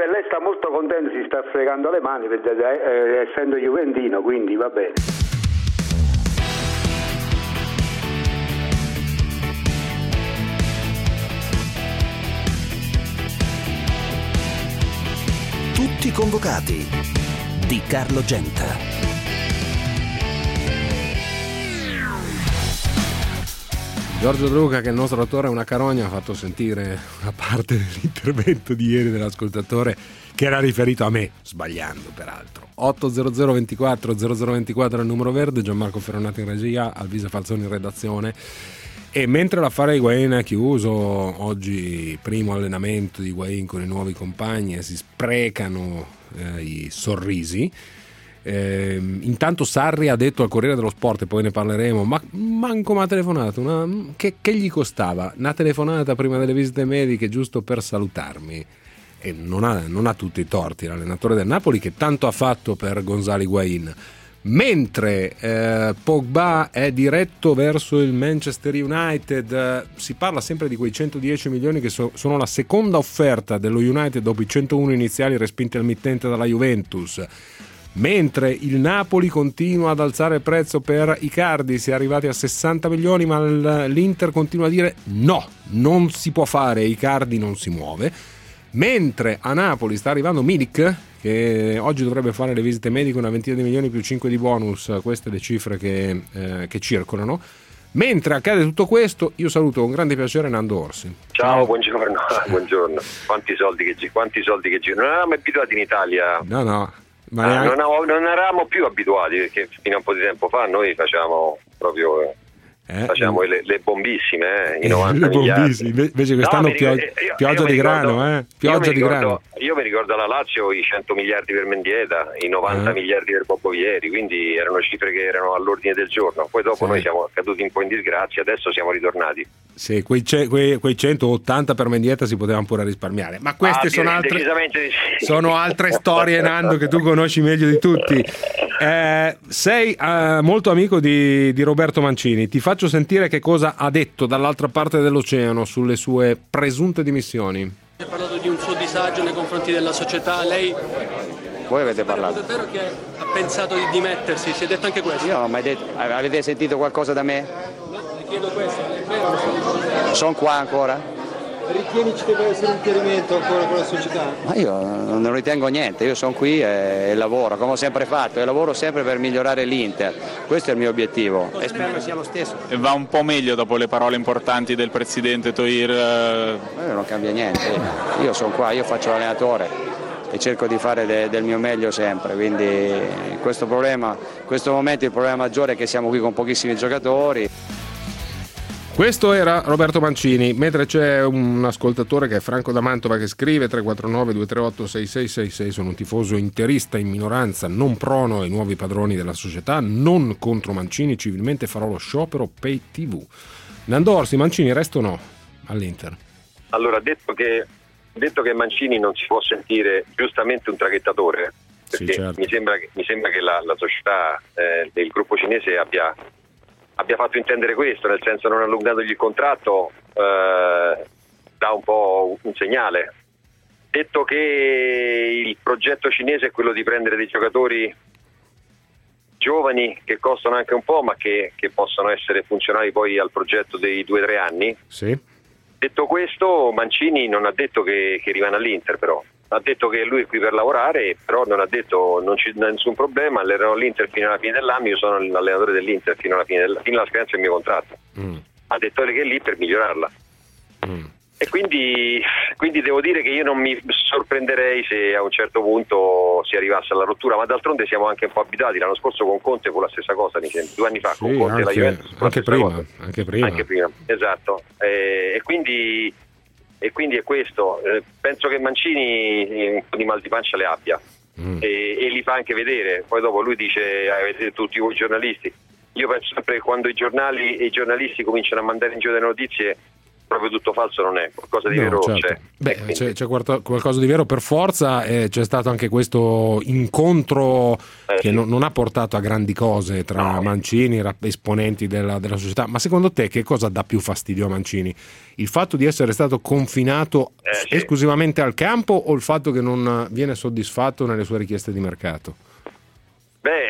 Vabbè, lei sta molto contento, si sta fregando le mani perché, essendo juventino, quindi va bene. Tutti convocati di Carlo Genta. Giorgio Druga, che è il nostro attore, una carogna, ha fatto sentire una parte dell'intervento di ieri dell'ascoltatore che era riferito a me, sbagliando peraltro. 800 24 0024 è il numero verde, Gianmarco Ferronati in regia, Alvisa Falzoni in redazione. E mentre l'affare Higuain è chiuso, oggi primo allenamento di Higuain con i nuovi compagni e si sprecano i sorrisi. Intanto Sarri ha detto al Corriere dello Sport, e poi ne parleremo, ma manco mi ha telefonato, che gli costava una telefonata prima delle visite mediche giusto per salutarmi, e non ha tutti i torti l'allenatore del Napoli, che tanto ha fatto per Gonzalo Higuain. Mentre Pogba è diretto verso il Manchester United, si parla sempre di quei 110 milioni che sono la seconda offerta dello United dopo i 101 iniziali respinti al mittente dalla Juventus. Mentre il Napoli continua ad alzare il prezzo per Icardi, si è arrivati a 60 milioni, ma l'Inter continua a dire no, non si può fare, Icardi non si muove. Mentre a Napoli sta arrivando Milik, che oggi dovrebbe fare le visite mediche, una ventina di milioni più 5 di bonus, queste le cifre che circolano. Mentre accade tutto questo, io saluto con grande piacere Nando Orsi. Ciao, buongiorno. Buongiorno. Quanti soldi che girano. Non eravamo abituati in Italia. No. Ma non eravamo più abituati, perché fino a un po' di tempo fa noi facciamo proprio le bombissime, i 90 miliardi. Invece quest'anno pioggia di grano, pioggia di grano. Io mi ricordo alla Lazio i 100 miliardi per Mendieta, i 90 miliardi per Popovieri, quindi erano cifre che erano all'ordine del giorno. Poi dopo noi siamo caduti un po' in disgrazia, adesso siamo ritornati. Sì, quei 180 per Mendieta si potevano pure risparmiare, ma queste sono altre storie, Nando, che tu conosci meglio di tutti. Sei molto amico di Roberto Mancini, ti faccio sentire che cosa ha detto dall'altra parte dell'oceano sulle sue presunte dimissioni. Ha parlato di un suo disagio nei confronti della società, lei... Voi avete parlato? È vero che ha pensato di dimettersi, si è detto anche questo? Io non ho mai detto, avete sentito qualcosa da me? No, le chiedo questo, è vero? Sono qua ancora? Ritieni ci deve essere un chiarimento ancora con la società? Ma io non ritengo niente, io sono qui e lavoro, come ho sempre fatto, e lavoro sempre per migliorare l'Inter, questo è il mio obiettivo e spero che sia lo stesso. E va un po' meglio dopo le parole importanti del presidente Toir? Non cambia niente, io sono qua, io faccio l'allenatore e cerco di fare del mio meglio sempre, quindi in questo momento il problema maggiore è che siamo qui con pochissimi giocatori. Questo era Roberto Mancini, mentre c'è un ascoltatore che è Franco da Mantova che scrive 349 238 6666, sono un tifoso interista in minoranza, non prono ai nuovi padroni della società, non contro Mancini, civilmente farò lo sciopero Pay TV. Nando Orsi, Mancini resta o no all'Inter? Allora, detto che Mancini non si può sentire giustamente un traghettatore, perché sì, certo. mi sembra che la società del gruppo cinese abbia fatto intendere questo, nel senso non allungatogli il contratto dà un po' un segnale. Detto che il progetto cinese è quello di prendere dei giocatori giovani che costano anche un po', ma che possono essere funzionali poi al progetto dei 2-3 anni. Sì. Detto questo, Mancini non ha detto che rimane all'Inter, però ha detto che lui è qui per lavorare, però non ha detto non c'è nessun problema, allererò l'Inter fino alla fine dell'anno, io sono l'allenatore dell'Inter fino alla scadenza del mio contratto. Ha detto che è lì per migliorarla. E quindi devo dire che io non mi sorprenderei se a un certo punto si arrivasse alla rottura, ma d'altronde siamo anche un po' abituati. L'anno scorso con Conte fu la stessa cosa, 2 anni fa sì, con Conte e la Juventus anche prima, esatto. E quindi è questo. Penso che Mancini un po' di mal di pancia le abbia e li fa anche vedere. Poi dopo lui dice avete tutti voi giornalisti. Io penso sempre che quando i giornalisti cominciano a mandare in giro delle notizie, proprio tutto falso non è, qualcosa di vero certo. c'è. Beh, c'è qualcosa di vero per forza, c'è stato anche questo incontro che non ha portato a grandi cose tra Mancini e esponenti della società. Ma secondo te che cosa dà più fastidio a Mancini? Il fatto di essere stato confinato esclusivamente al campo o il fatto che non viene soddisfatto nelle sue richieste di mercato? Beh,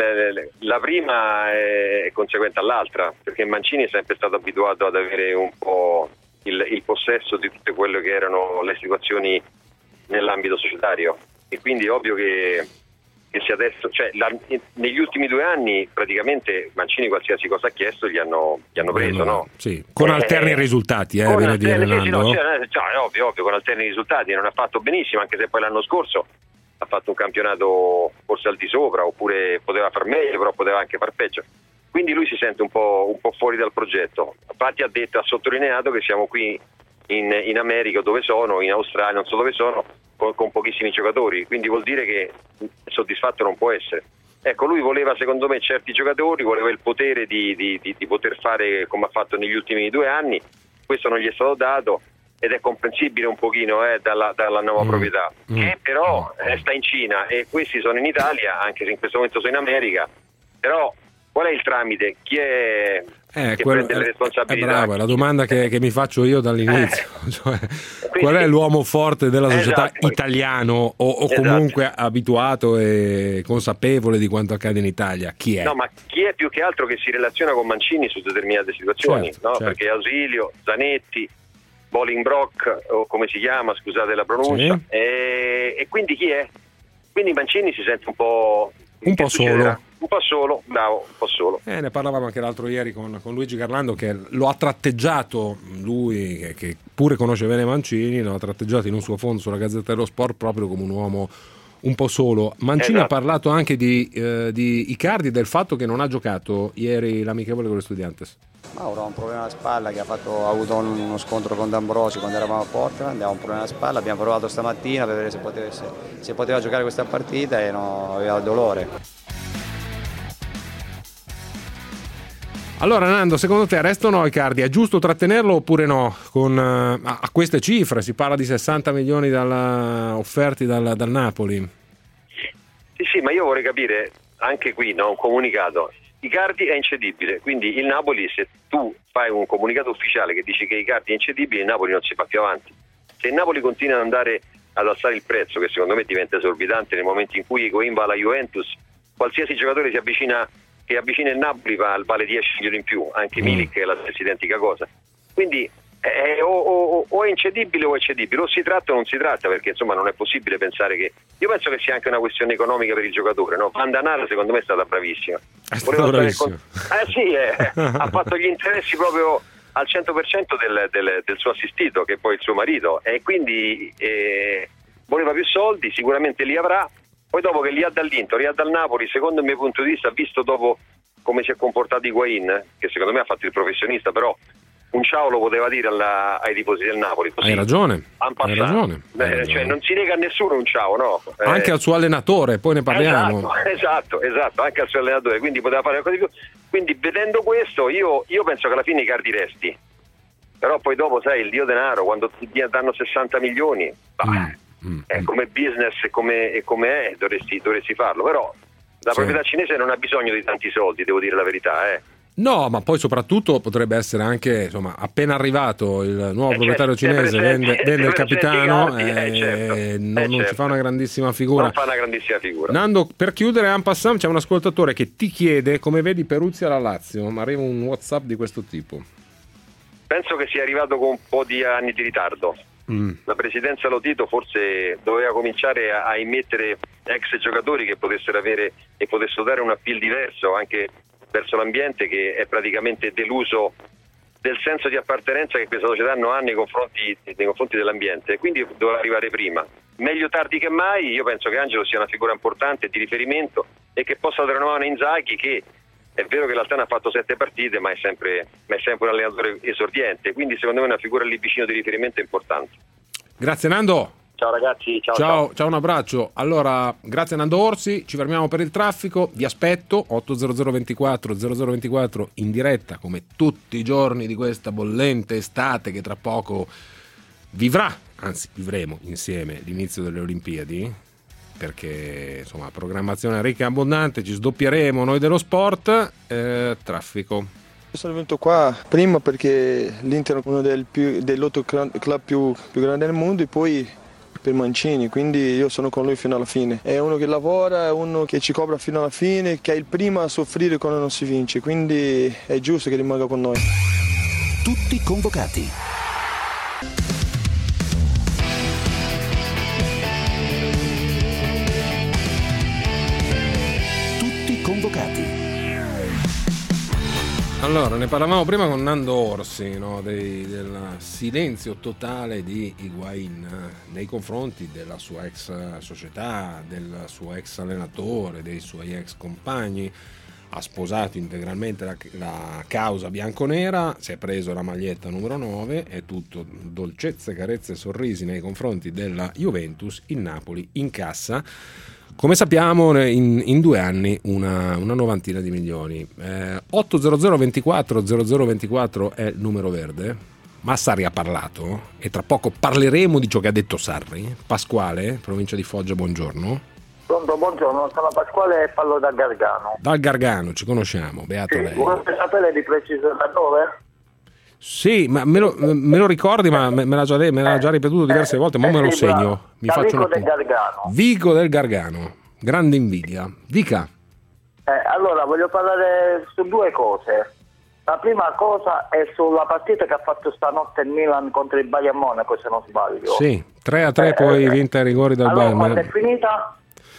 la prima è conseguente all'altra, perché Mancini è sempre stato abituato ad avere un po' il possesso di tutte quelle che erano le situazioni nell'ambito societario, e quindi è ovvio che se adesso, negli ultimi 2 anni praticamente Mancini qualsiasi cosa ha chiesto gli hanno preso, no? Sì, con alterni risultati, viene a dire Nando. È ovvio, con alterni risultati, non ha fatto benissimo, anche se poi l'anno scorso ha fatto un campionato forse al di sopra, oppure poteva far meglio, però poteva anche far peggio. Quindi lui si sente un po' fuori dal progetto. Infatti ha sottolineato che siamo qui in America, dove sono, in Australia, non so dove sono, con pochissimi giocatori, quindi vuol dire che soddisfatto non può essere. Ecco, lui voleva, secondo me, certi giocatori, voleva il potere di poter fare come ha fatto negli ultimi 2 anni, questo non gli è stato dato, ed è comprensibile un pochino dalla nuova proprietà, che però sta in Cina e questi sono in Italia, anche se in questo momento sono in America. Però qual è il tramite? Chi è che prende le responsabilità? Bravo, è la domanda che mi faccio io dall'inizio. Qual è l'uomo forte della società italiano o comunque abituato e consapevole di quanto accade in Italia? Chi è? No, ma chi è più che altro che si relaziona con Mancini su determinate situazioni, certo. Perché Ausilio, Zanetti, Bolingbrock, o come si chiama, scusate la pronuncia, sì. E quindi chi è? Quindi Mancini si sente un po' solo. Un po' solo, bravo, un po' solo. Ne parlavamo anche l'altro ieri con Luigi Garlando, che lo ha tratteggiato, lui che pure conosce bene Mancini, lo ha tratteggiato in un suo fondo sulla Gazzetta dello Sport proprio come un uomo un po' solo. Mancini ha parlato anche di Icardi, del fatto che non ha giocato ieri l'amichevole con le Estudiantes. Mauro ha un problema alla spalla, che ha avuto uno scontro con D'Ambrosi quando eravamo a Portland, ha un problema alla spalla, abbiamo provato stamattina per vedere se poteva giocare questa partita e aveva dolore. Allora Nando, secondo te resta o no Icardi? È giusto trattenerlo oppure no? A queste cifre, si parla di 60 milioni offerti dal Napoli. Sì, ma io vorrei capire anche qui, un comunicato. Icardi è incedibile, quindi il Napoli, se tu fai un comunicato ufficiale che dice che Icardi è incedibile, il Napoli non si fa più avanti. Se il Napoli continua ad andare ad alzare il prezzo, che secondo me diventa esorbitante nel momento in cui Higuaín va alla Juventus, qualsiasi giocatore che avvicina il Napoli vale 10 milioni in più, anche Milik è la stessa identica cosa. Quindi o è incedibile o è cedibile, o si tratta o non si tratta, perché insomma non è possibile pensare che... Io penso che sia anche una questione economica per il giocatore, no? Van Danara secondo me è stata bravissima. Ha fatto gli interessi proprio al 100% del suo assistito, che è poi il suo marito, e quindi voleva più soldi, sicuramente li avrà. Poi dopo che li ha dall'Inter, li ha dal Napoli, secondo il mio punto di vista, visto dopo come si è comportato Higuaín, che secondo me ha fatto il professionista, però un ciao lo poteva dire ai tifosi del Napoli. Così, hai ragione. Cioè non si nega a nessuno un ciao, no? Anche al suo allenatore, poi ne parliamo. Esatto, anche al suo allenatore, quindi poteva fare qualcosa di più. Quindi vedendo questo io penso che alla fine Icardi resti. Però poi dopo, sai, il dio denaro, quando ti danno 60 milioni, come business e come è, dovresti farlo. Però la proprietà cinese non ha bisogno di tanti soldi, devo dire la verità. No, ma poi soprattutto potrebbe essere anche, insomma, appena arrivato il nuovo proprietario cinese, vende il capitano, non ci fa una grandissima figura. Non fa una grandissima figura. Nando, per chiudere, en passant, c'è un ascoltatore che ti chiede come vedi Peruzzi alla Lazio. Ma arriva un WhatsApp di questo tipo. Penso che sia arrivato con un po' di anni di ritardo. La presidenza Lotito forse doveva cominciare a immettere ex giocatori che potessero avere e potessero dare un appeal diverso anche verso l'ambiente, che è praticamente deluso del senso di appartenenza che questa società ha nei confronti dell'ambiente, quindi doveva arrivare prima. Meglio tardi che mai. Io penso che Angelo sia una figura importante di riferimento e che possa dare una mano a Inzaghi, che è vero che l'Altana ha fatto 7 partite, ma è sempre un allenatore esordiente, quindi secondo me è una figura lì vicino di riferimento importante. Grazie Nando. Ciao ragazzi, Ciao, un abbraccio. Allora, grazie a Nando Orsi, ci fermiamo per il traffico, vi aspetto 800 24 0024 in diretta come tutti i giorni di questa bollente estate che tra poco vivremo insieme l'inizio delle Olimpiadi, perché insomma programmazione ricca e abbondante, ci sdoppieremo noi dello sport. Traffico. Sono venuto qua prima perché l'Inter è uno dell'8 club più grandi del mondo e poi per Mancini, quindi io sono con lui fino alla fine. È uno che lavora, è uno che ci copre fino alla fine, che è il primo a soffrire quando non si vince, quindi è giusto che rimanga con noi. Tutti convocati. Tutti convocati. Allora, ne parlavamo prima con Nando Orsi, no? Del silenzio totale di Higuaín nei confronti della sua ex società, del suo ex allenatore, dei suoi ex compagni. Ha sposato integralmente la causa bianconera, si è preso la maglietta numero 9, è tutto dolcezze, carezze e sorrisi nei confronti della Juventus. Il Napoli incassa, come sappiamo, in 2 anni una novantina di milioni. 800 24 0024 è il numero verde. Ma Sarri ha parlato e tra poco parleremo di ciò che ha detto Sarri. Pasquale, provincia di Foggia, buongiorno. Pronto, buongiorno, sono Pasquale e parlo dal Gargano. Dal Gargano, ci conosciamo, beato lei. Volete sapere di preciso da dove? Sì, ma me lo ricordi, ma me l'ha già ripetuto diverse volte, ma me lo segno. Mi faccio Vico del Gargano. Vico del Gargano, grande invidia. Dica. Allora, voglio parlare su 2 cose. La prima cosa è sulla partita che ha fatto stanotte il Milan contro il Bayern Monaco, se non sbaglio. Sì, 3-3 poi vinta ai rigori dal allora, Bayern. Quando è finita?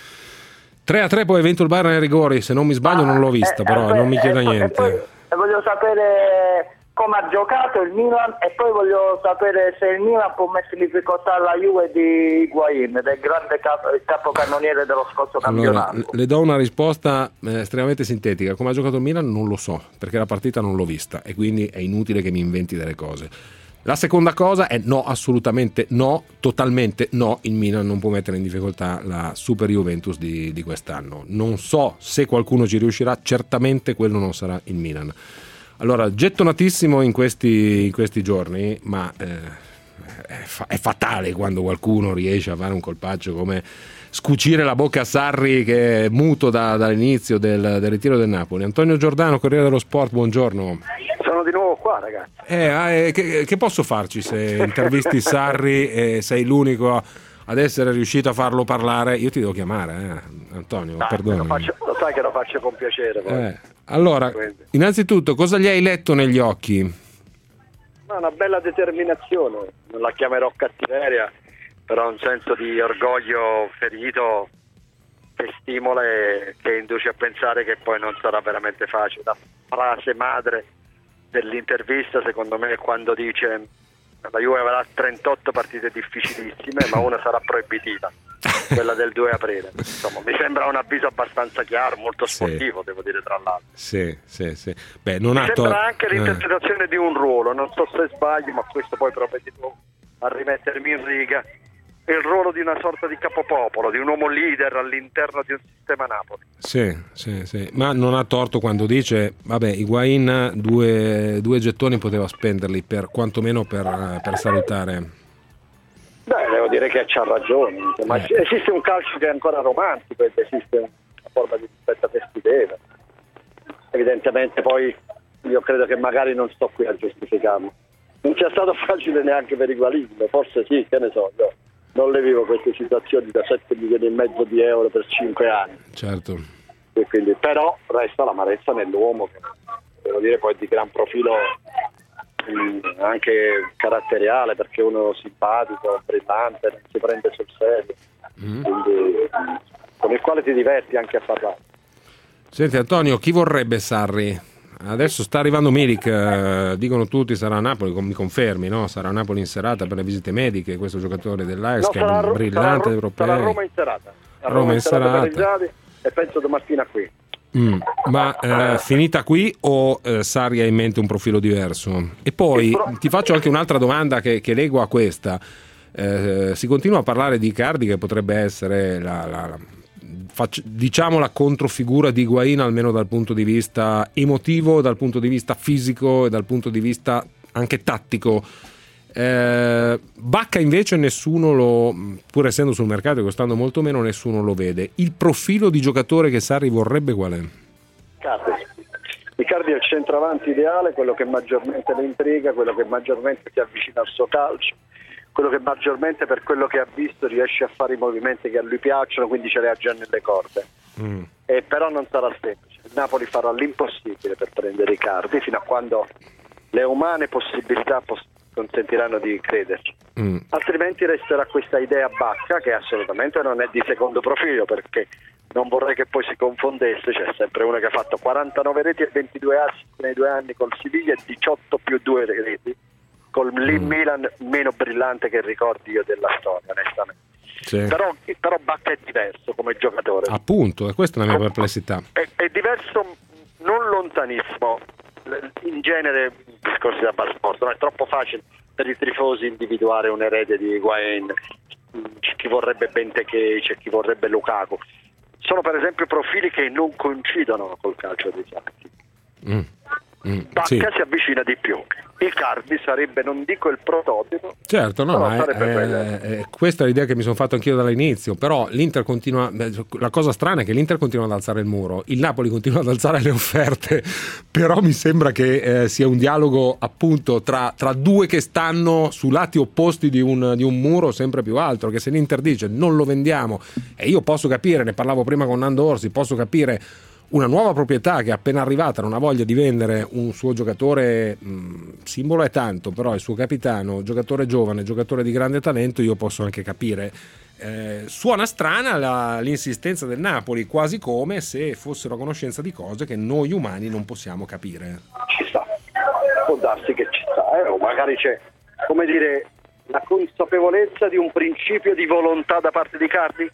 3-3 poi ha vinto il Bayern ai rigori, se non mi sbaglio non l'ho vista, però non mi chieda niente. E voglio sapere come ha giocato il Milan e poi voglio sapere se il Milan può mettere in difficoltà la Juve di Higuaín, del grande capocannoniere dello scorso campionato. Allora, le do una risposta estremamente sintetica. Come ha giocato il Milan non lo so, perché la partita non l'ho vista e quindi è inutile che mi inventi delle cose. La seconda cosa è no, assolutamente no, totalmente no, il Milan non può mettere in difficoltà la Super Juventus di quest'anno. Non so se qualcuno ci riuscirà, certamente quello non sarà il Milan. Allora, gettonatissimo in questi giorni, ma è fatale quando qualcuno riesce a fare un colpaccio come scucire la bocca a Sarri, che è muto dall'inizio del ritiro del Napoli. Antonio Giordano, Corriere dello Sport, buongiorno. Sono di nuovo qua, ragazzi. Che posso farci se intervisti Sarri e sei l'unico ad essere riuscito a farlo parlare? Io ti devo chiamare, Antonio, perdonami. Lo sai che lo faccio con piacere. Poi. Allora, innanzitutto, cosa gli hai letto negli occhi? Una bella determinazione, non la chiamerò cattiveria, però un senso di orgoglio ferito che stimola e che induce a pensare che poi non sarà veramente facile. La frase madre dell'intervista, secondo me, è quando dice: la Juve avrà 38 partite difficilissime, ma una sarà proibitiva, quella del 2 aprile. Insomma, mi sembra un avviso abbastanza chiaro, molto sportivo, devo dire, tra l'altro. Sì. Beh, non mi sembra anche l'interpretazione di un ruolo, non so se sbaglio, ma questo poi provvedo a rimettermi in riga. Il ruolo di una sorta di capopopolo, di un uomo leader all'interno di un sistema Napoli. Sì, ma non ha torto quando dice: vabbè, Higuaín due gettoni poteva spenderli quantomeno per salutare. Beh, devo dire che c'ha ragione, ma esiste un calcio che è ancora romantico ed esiste una forma di rispetto festività. Evidentemente poi io credo che magari non sto qui a giustificarlo. Non sia stato facile neanche per Higuaín, forse sì, che ne so, io non le vivo queste situazioni da 7,5 milioni di euro per 5 anni. Certo. E quindi, però resta l'amarezza nell'uomo, che devo dire poi di gran profilo anche caratteriale, perché uno simpatico, brillante, non si prende sul serio, quindi, con il quale ti diverti anche a parlare. Senti Antonio, chi vorrebbe Sarri? Adesso sta arrivando Milik, dicono tutti sarà a Napoli, mi confermi, no? Sarà a Napoli in serata per le visite mediche, questo giocatore dell'Ajax, che è un brillante europeo. Sarà a Roma in serata. Roma in serata. E penso domattina qui. Ma finita qui o Sarri ha in mente un profilo diverso? E poi ti faccio anche un'altra domanda che leggo a questa. Si continua a parlare di Icardi, che potrebbe essere diciamo la controfigura di Higuaín, almeno dal punto di vista emotivo, dal punto di vista fisico e dal punto di vista anche tattico. Bacca invece pur essendo sul mercato e costando molto meno, nessuno lo vede. Il profilo di giocatore che Sarri vorrebbe qual è? Icardi è il centravanti ideale, quello che maggiormente lo intriga, quello che maggiormente si avvicina al suo calcio, quello che maggiormente, per quello che ha visto, riesce a fare i movimenti che a lui piacciono, quindi ce li ha già nelle corde. E però non sarà semplice. Il Napoli farà l'impossibile per prendere Icardi fino a quando le umane possibilità consentiranno di crederci. Altrimenti resterà questa idea Bacca, che assolutamente non è di secondo profilo, perché non vorrei che poi si confondesse. C'è sempre uno che ha fatto 49 reti e 22 assist nei 2 anni col Siviglia e 18 più 2 reti col Milan, meno brillante che ricordi io della storia, onestamente. Sì. Però Bacca è diverso come giocatore. Appunto, e questa è la mia perplessità. È diverso, non lontanissimo. In genere discorsi da Bassport, no? È troppo facile per i tifosi individuare un erede di Higuaín. C'è chi vorrebbe Benteke, c'è chi vorrebbe Lukaku. Sono per esempio profili che non coincidono col calcio di Sarri. Bacca si avvicina di più. Icardi sarebbe, non dico il prototipo, certo, no, ma questa è l'idea che mi sono fatto anch'io dall'inizio. Però l'Inter continua, la cosa strana è che l'Inter continua ad alzare il muro, il Napoli continua ad alzare le offerte, però mi sembra che sia un dialogo appunto tra due che stanno su lati opposti di un muro sempre più alto. Che se l'Inter dice non lo vendiamo, e io posso capire, ne parlavo prima con Nando Orsi, posso capire una nuova proprietà che è appena arrivata non ha voglia di vendere un suo giocatore, simbolo è tanto, però il suo capitano, giocatore giovane, giocatore di grande talento, io posso anche capire. Suona strana l'insistenza del Napoli, quasi come se fossero a conoscenza di cose che noi umani non possiamo capire. Ci sta, può darsi che ci sta, o magari c'è, come dire, la consapevolezza di un principio di volontà da parte di Icardi.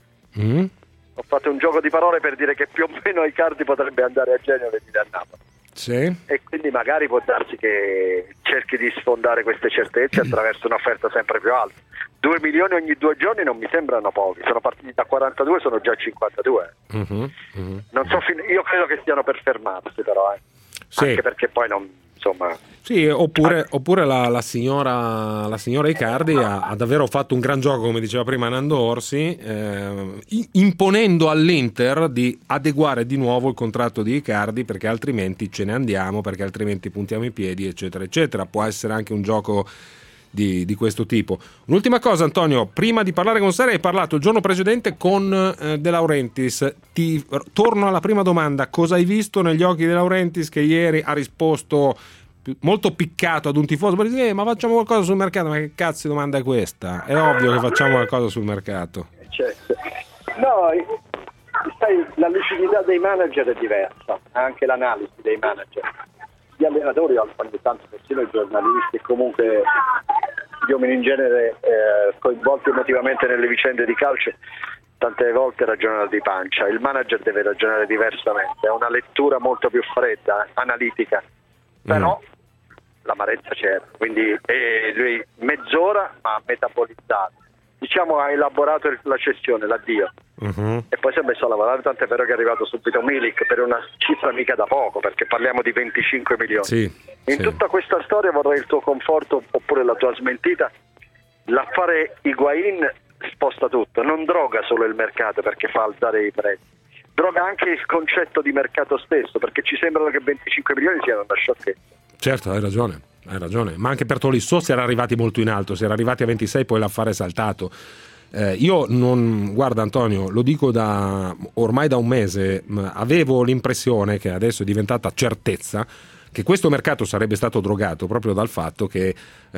Ho fatto un gioco di parole per dire che più o meno Icardi potrebbe andare a Genova e venire a Napoli. Sì. E quindi magari può darsi che cerchi di sfondare queste certezze attraverso un'offerta sempre più alta. 2 milioni ogni 2 giorni non mi sembrano pochi, sono partiti da 42, sono già 52. Non so, io credo che stiano per fermarsi però, sì. Anche perché poi non, insomma. Sì, oppure la signora Icardi ha davvero fatto un gran gioco, come diceva prima Nando Orsi, imponendo all'Inter di adeguare di nuovo il contratto di Icardi, perché altrimenti ce ne andiamo, perché altrimenti puntiamo i piedi, eccetera eccetera. Può essere anche un gioco di questo tipo. Un'ultima cosa, Antonio, prima di parlare con Sarri hai parlato il giorno precedente con De Laurentiis. Ti torno alla prima domanda: cosa hai visto negli occhi di De Laurentiis, che ieri ha risposto molto piccato ad un tifoso, per dire ma facciamo qualcosa sul mercato? Ma che cazzo di domanda è questa? È ovvio che facciamo qualcosa sul mercato. Certo. No, sai, la lucidità dei manager è diversa, anche l'analisi dei manager. Gli allenatori, ogni tanto persino i giornalisti e comunque gli uomini in genere coinvolti emotivamente nelle vicende di calcio, tante volte ragionano di pancia. Il manager deve ragionare diversamente, ha una lettura molto più fredda, analitica, però l'amarezza c'era, quindi lui mezz'ora ma metabolizzato, diciamo, ha elaborato la cessione, l'addio, e poi si è messo a lavorare, tant'è vero che è arrivato subito Milik per una cifra mica da poco, perché parliamo di 25 milioni. Tutta questa storia vorrei il tuo conforto oppure la tua smentita. L'affare Higuaín sposta tutto, non droga solo il mercato perché fa alzare i prezzi, droga anche il concetto di mercato stesso, perché ci sembrano che 25 milioni siano una sciocchezza. Certo, hai ragione, ma anche per Tolisso si era arrivati molto in alto, si era arrivati a 26, poi l'affare è saltato. Guarda Antonio, lo dico ormai da un mese, avevo l'impressione, che adesso è diventata certezza, che questo mercato sarebbe stato drogato proprio dal fatto che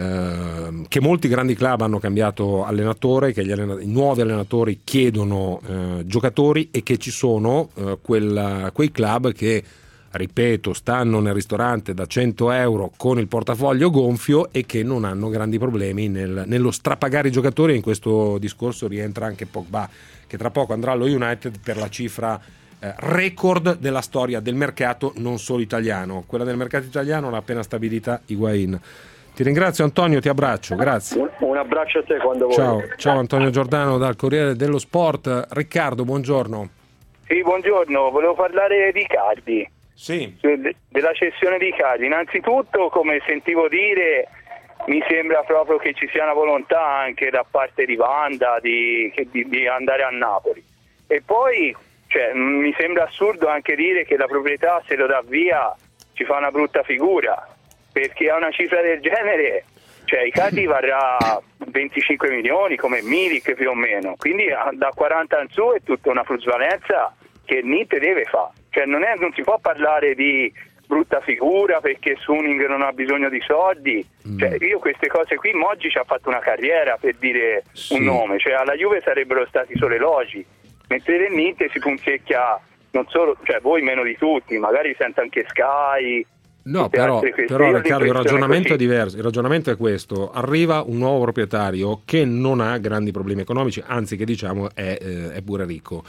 molti grandi club hanno cambiato allenatore, che i nuovi allenatori chiedono giocatori, e che ci sono quei club che, ripeto, stanno nel ristorante da 100 euro con il portafoglio gonfio e che non hanno grandi problemi nello strapagare i giocatori. In questo discorso rientra anche Pogba, che tra poco andrà allo United per la cifra record della storia del mercato, non solo italiano. Quella del mercato italiano l'ha appena stabilita Higuaín. Ti ringrazio Antonio, ti abbraccio, grazie. Un abbraccio a te quando vuoi. Ciao Antonio Giordano dal Corriere dello Sport. Riccardo, buongiorno. Sì, buongiorno, volevo parlare di Icardi. Sì. Della cessione di Icardi. Innanzitutto, come sentivo dire, mi sembra proprio che ci sia una volontà anche da parte di Wanda di andare a Napoli. E poi mi sembra assurdo anche dire che la proprietà, se lo dà via, ci fa una brutta figura, perché a una cifra del genere, Icardi varrà 25 milioni come Milik più o meno, quindi da 40 in su è tutta una plusvalenza che il NIT deve fare. Non si può parlare di brutta figura perché Suning non ha bisogno di soldi. Io queste cose qui, Moggi ci ha fatto una carriera, per dire un nome, alla Juve sarebbero stati solo elogi, mentre del NIT si punzecchia non solo, voi meno di tutti, magari sente anche Sky. No, però Riccardo, il ragionamento è diverso. Il ragionamento è questo: arriva un nuovo proprietario che non ha grandi problemi economici, anzi che diciamo è pure ricco.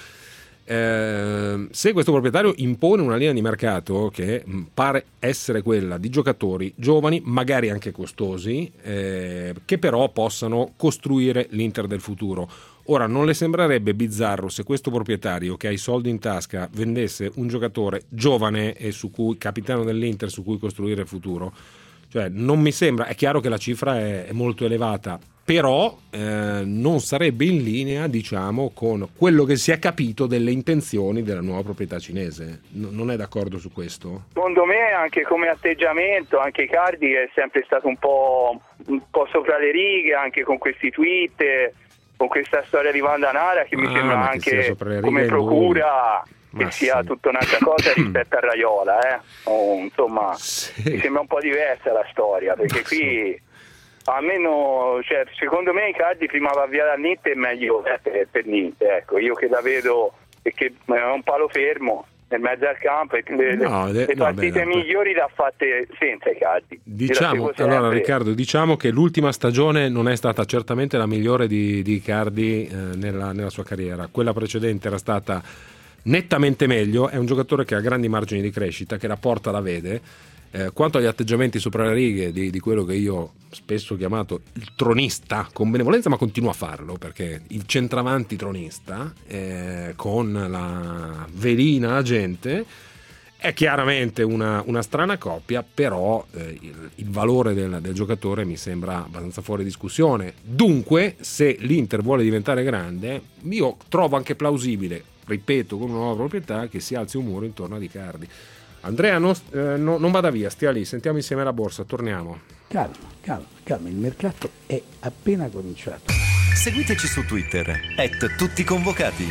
Se questo proprietario impone una linea di mercato che pare essere quella di giocatori giovani, magari anche costosi, che però possano costruire l'Inter del futuro. Ora, non le sembrerebbe bizzarro se questo proprietario che ha i soldi in tasca vendesse un giocatore giovane e capitano dell'Inter su cui costruire il futuro? Non mi sembra, è chiaro che la cifra è molto elevata, però non sarebbe in linea, diciamo, con quello che si è capito delle intenzioni della nuova proprietà cinese. Non è d'accordo su questo? Secondo me, anche come atteggiamento, anche Icardi è sempre stato un po' sopra le righe, anche con questi tweet, con questa storia di Wanda Nara, che mi sembra anche come procura che sia tutta un'altra cosa rispetto a Raiola, insomma, mi sembra un po' diversa la storia, perché qui almeno, secondo me Icardi prima va via dal NIT è meglio per NIT, ecco, io che la vedo perché è un palo fermo nel mezzo al campo e le partite migliori le ha fatte senza Icardi. Allora Riccardo, diciamo che l'ultima stagione non è stata certamente la migliore di Icardi nella sua carriera, quella precedente era stata nettamente meglio, è un giocatore che ha grandi margini di crescita, che la porta la vede. Quanto agli atteggiamenti sopra le righe di quello che io spesso ho chiamato il tronista con benevolenza, ma continuo a farlo perché il centravanti tronista con la velina agente è chiaramente una strana coppia, però il valore del giocatore mi sembra abbastanza fuori discussione. Dunque, se l'Inter vuole diventare grande, io trovo anche plausibile, ripeto, con una nuova proprietà, che si alzi un muro intorno ad Icardi. Andrea, non vada via, stia lì, sentiamo insieme la borsa, torniamo. Calma, il mercato è appena cominciato. Seguiteci su Twitter, @tutticonvocati.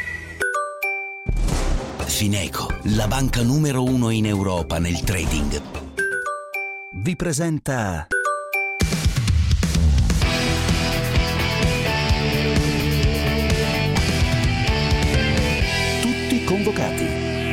Fineco, la banca numero 1 in Europa nel trading, vi presenta Tutti convocati.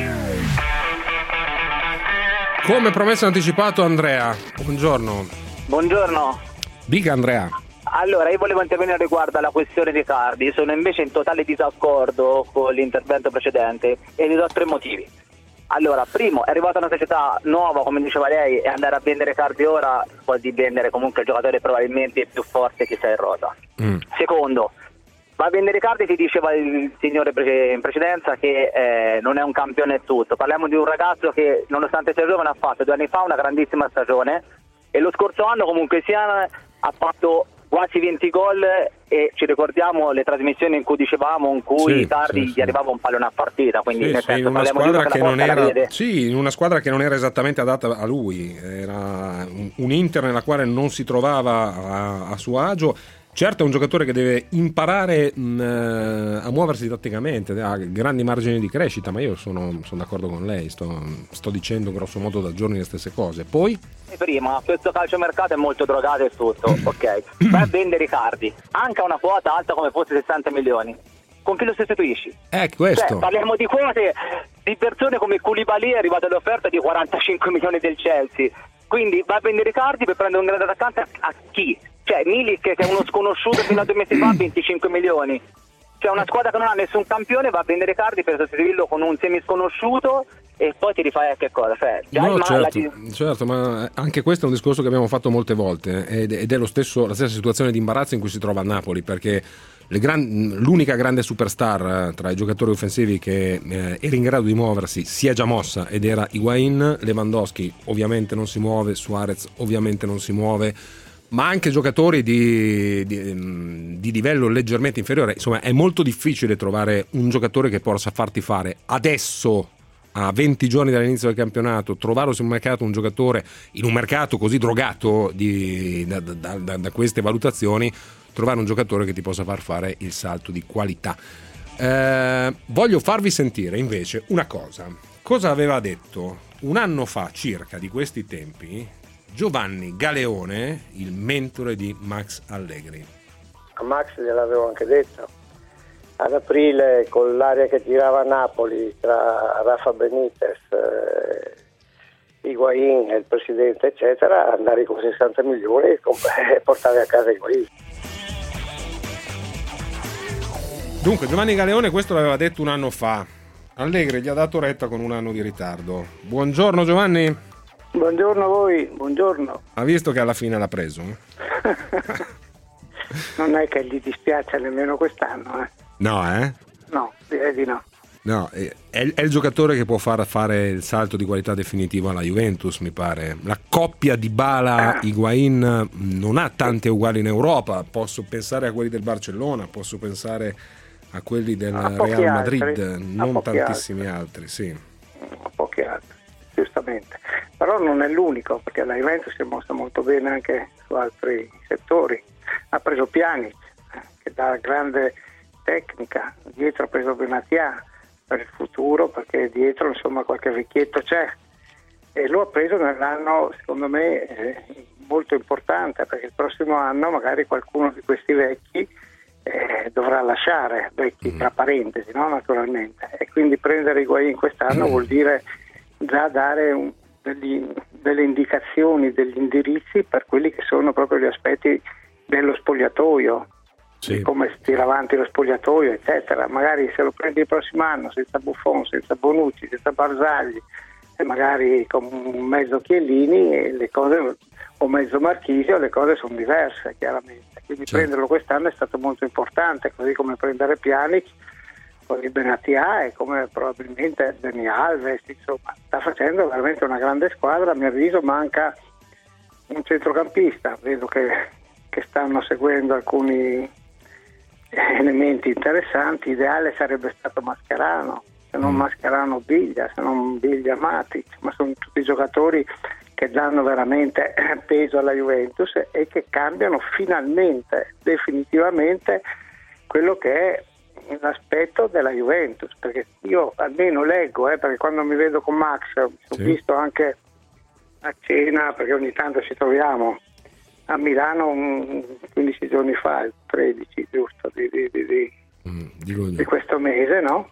Come promesso anticipato, Andrea, buongiorno. Buongiorno. Dica Andrea. Allora, io volevo intervenire riguardo alla questione di Icardi. Sono invece in totale disaccordo con l'intervento precedente e vi do 3 motivi. Allora, primo, è arrivata una società nuova, come diceva lei, e andare a vendere Icardi ora vuol dire vendere comunque il giocatore probabilmente più forte che sia in rosa. Secondo, va a vendere Icardi, ti diceva il signore in precedenza che non è un campione e tutto. Parliamo di un ragazzo che, nonostante sia giovane, ha fatto 2 anni fa una grandissima stagione e lo scorso anno comunque sia ha fatto quasi 20 gol e ci ricordiamo le trasmissioni in cui dicevamo in cui Icardi gli arrivava un pallone a partita, quindi nel senso, in una squadra che non era in una squadra che non era esattamente adatta a lui, era un Inter nella quale non si trovava a suo agio. Certo, è un giocatore che deve imparare a muoversi tatticamente, ha grandi margini di crescita, ma io sono d'accordo con lei, sto dicendo grosso modo da giorni le stesse cose. Poi? Prima, questo calciomercato è molto drogato e tutto, ok. Vai a vendere Icardi, anche a una quota alta come fosse 60 milioni. Con chi lo sostituisci? Questo. Parliamo di quote di persone come Koulibaly, è arrivata l'offerta di 45 milioni del Chelsea. Quindi va a vendere Icardi per prendere un grande attaccante a chi? Milik, che è uno sconosciuto fino a 2 mesi fa, 25 milioni. Una squadra che non ha nessun campione va a vendere Icardi per sostituirlo con un semisconosciuto e poi ti rifai a che cosa? Cioè, già No, certo, ma anche questo è un discorso che abbiamo fatto molte volte ed è la stessa situazione di imbarazzo in cui si trova il Napoli, perché l'unica grande superstar tra i giocatori offensivi che era in grado di muoversi si è già mossa ed era Higuaín. Lewandowski ovviamente non si muove, Suarez ovviamente non si muove, ma anche giocatori di livello leggermente inferiore. Insomma, è molto difficile trovare un giocatore che possa farti fare adesso, a 20 giorni dall'inizio del campionato, trovarlo sul mercato, un giocatore in un mercato così drogato da queste valutazioni, trovare un giocatore che ti possa far fare il salto di qualità. Voglio farvi sentire invece una cosa aveva detto un anno fa circa di questi tempi Giovanni Galeone, il mentore di Max Allegri. A Max gliel'avevo anche detto ad aprile, con l'aria che girava a Napoli tra Rafa Benitez, Higuaín e il presidente eccetera, andare con 60 milioni e portare a casa Higuaín. Dunque Giovanni Galeone questo l'aveva detto un anno fa, Allegri gli ha dato retta con un anno di ritardo. Buongiorno Giovanni. Buongiorno a voi, buongiorno. Ha visto che alla fine l'ha preso? Non è che gli dispiace nemmeno quest'anno, No, No, direi di no. No, è il giocatore che può fare il salto di qualità definitivo alla Juventus, mi pare. La coppia Dybala-Higuaín non ha tante uguali in Europa. Posso pensare a quelli del Barcellona, posso pensare a quelli del Real Madrid, non tantissimi altri, sì. Pochi altri, giustamente. Però non è l'unico, perché la Juventus si è mossa molto bene anche su altri settori. Ha preso Pjanic, che dà grande tecnica, dietro ha preso Benatia per il futuro, perché dietro insomma qualche vecchietto c'è, e lo ha preso nell'anno secondo me molto importante, perché il prossimo anno magari qualcuno di questi vecchi dovrà lasciare, vecchi tra parentesi, no? Naturalmente, e quindi prendere Higuaín quest'anno vuol dire già dare delle indicazioni, degli indirizzi per quelli che sono proprio gli aspetti dello spogliatoio. Sì. Come tira avanti lo spogliatoio eccetera. Magari se lo prendi il prossimo anno senza Buffon, senza Bonucci, senza Barzagli e magari con un mezzo Chiellini, le cose, o mezzo Marchisio, le cose sono diverse chiaramente, quindi prenderlo quest'anno è stato molto importante, così come prendere Pjanic con il Benatia e come probabilmente Dani Alves. Insomma, sta facendo veramente una grande squadra. A mio avviso manca un centrocampista, vedo che stanno seguendo alcuni elementi interessanti. Ideale sarebbe stato Mascherano, se non Mascherano Biglia, se non Biglia Matic, ma sono tutti giocatori che danno veramente peso alla Juventus e che cambiano finalmente, definitivamente quello che è l'aspetto della Juventus, perché io almeno leggo, perché quando mi vedo con Max, ho visto anche a cena, perché ogni tanto ci troviamo a Milano 15 giorni fa, il 13 giusto di questo mese, no?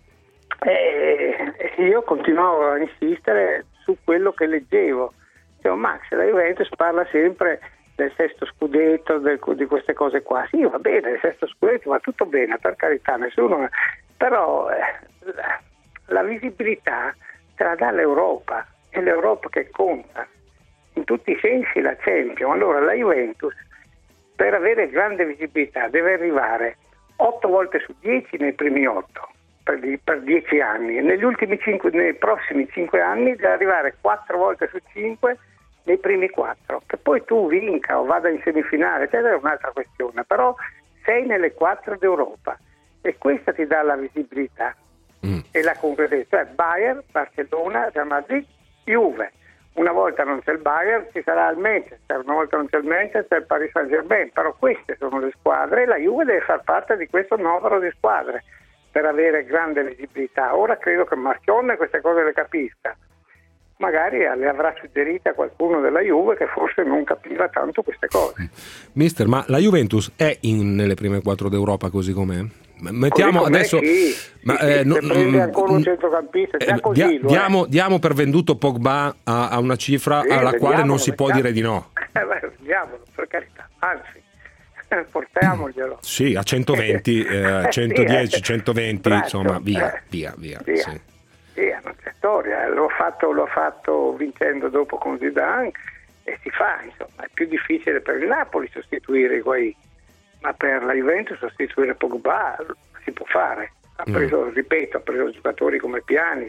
E io continuavo a insistere su quello che leggevo. Dicevo, Max, la Juventus parla sempre del sesto scudetto, di queste cose qua. Sì, va bene, il sesto scudetto va tutto bene, per carità, nessuno, però la visibilità te la dà l'Europa, è l'Europa che conta in tutti i sensi, la Champions. Allora la Juventus, per avere grande visibilità, deve arrivare 8 volte su 10 nei primi 8 per 10 anni, e nei prossimi 5 anni deve arrivare 4 volte su 5 nei primi 4. Che poi tu vinca o vada in semifinale, eccetera, è un'altra questione, però sei nelle 4 d'Europa e questa ti dà la visibilità e la concretezza. Cioè Bayern, Barcellona, Real Madrid, Juve. Una volta non c'è il Bayern, ci sarà il Manchester, una volta non c'è il Manchester, il Paris Saint-Germain, però queste sono le squadre e la Juve deve far parte di questo novero di squadre per avere grande visibilità. Ora credo che Marchionne queste cose le capisca, magari le avrà suggerite a qualcuno della Juve che forse non capiva tanto queste cose. Mister, ma la Juventus è nelle prime 4 d'Europa così com'è? Mettiamo adesso prende ancora un centrocampista, diamo per venduto Pogba a una cifra alla quale non si può dire di no. Vendiamolo, per carità, anzi portiamoglielo. Sì, a 120, 110, 120, insomma, via. Sì, storia, l'ho fatto vincendo dopo con Zidane e si fa, insomma, è più difficile per il Napoli sostituire Higuaín, ma per la Juventus sostituire Pogba si può fare. Ha preso giocatori come Pjanic,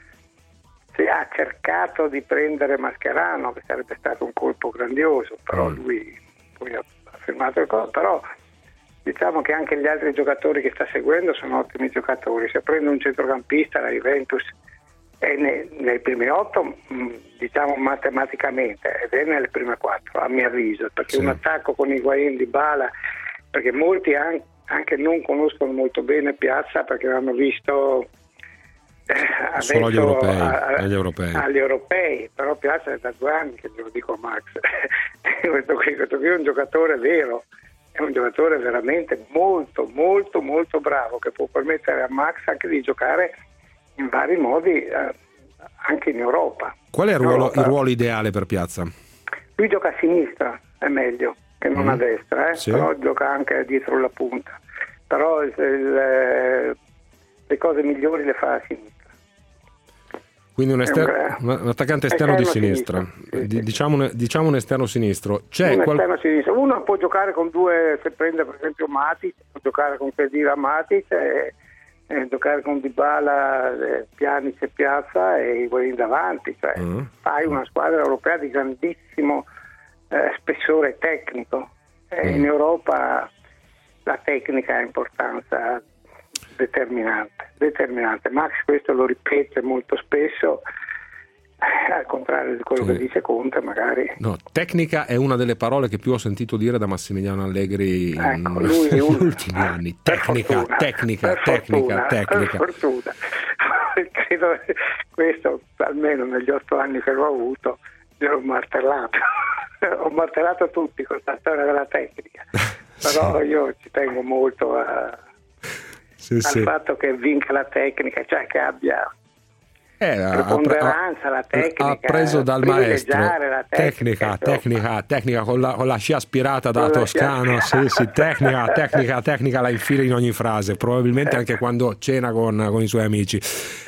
ha cercato di prendere Mascherano, che sarebbe stato un colpo grandioso, però lui poi ha firmato il colpo. Però diciamo che anche gli altri giocatori che sta seguendo sono ottimi giocatori. Se prende un centrocampista, la Juventus è nei primi 8, diciamo matematicamente, ed è nelle prime 4 a mio avviso, perché un attacco con Higuaín, Dybala, perché molti anche non conoscono molto bene Piazza, perché l'hanno visto solo agli europei, però Piazza è da 2 anni che glielo dico a Max. questo qui è un giocatore vero, è un giocatore veramente molto molto molto bravo, che può permettere a Max anche di giocare in vari modi anche in Europa. Qual è il ruolo ideale per Piazza? Lui gioca a sinistra, è meglio che non a destra, però gioca anche dietro la punta, però le cose migliori le fa a sinistra. Quindi un attaccante esterno di sinistra. Sì. Diciamo un esterno sinistro. Esterno sinistro. Uno può giocare con 2, se prende per esempio Matic, può giocare con Khedira Matic e giocare con Dybala, Pjanic e Piazza e Higuaín davanti. Cioè, fai una squadra europea di grandissimo spessore tecnico. In Europa la tecnica ha importanza determinante. Max questo lo ripete molto spesso, al contrario di quello che dice Conte magari. No, tecnica è una delle parole che più ho sentito dire da Massimiliano Allegri negli ultimi anni. Tecnica. Per fortuna. Credo che questo, almeno negli 8 anni che l'ho avuto, gliel'ho martellato. Ho martellato tutti con questa storia della tecnica, però io ci tengo molto al fatto che vinca la tecnica, cioè che abbia preponderanza la tecnica, ha preso dal maestro la tecnica con la scia aspirata da Toscano, tecnica la infila in ogni frase, probabilmente anche quando cena con i suoi amici.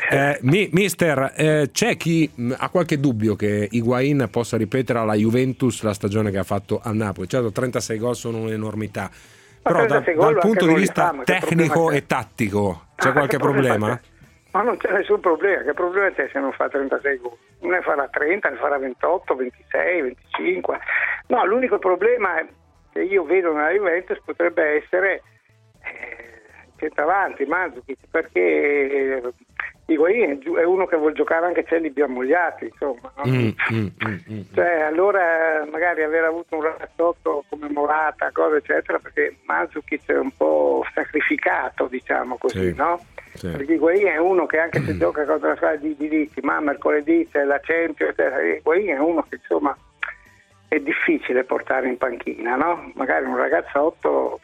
Mister, c'è chi ha qualche dubbio che Higuaín possa ripetere alla Juventus la stagione che ha fatto al Napoli? Certo, 36 gol sono un'enormità, però dal punto di vista tecnico e tattico c'è qualche problema? Ma non c'è nessun problema. Che problema c'è se non fa 36 gol? Ne farà 30, ne farà 28, 26, 25. No, l'unico problema che io vedo nella Juventus potrebbe essere centravanti, Mandzukic, perché Higuaín è uno che vuol giocare anche cieli più ammogliati, insomma, no? Cioè, allora magari aver avuto un ragazzotto come Morata, cose eccetera, perché Mandzukic è un po' sacrificato, diciamo così, no? Sì. Perché Higuaín è uno che anche se gioca contro la squadra di diritti, ma mercoledì c'è la Champions, eccetera, Higuaín è uno che insomma è difficile portare in panchina, no? Magari un ragazzotto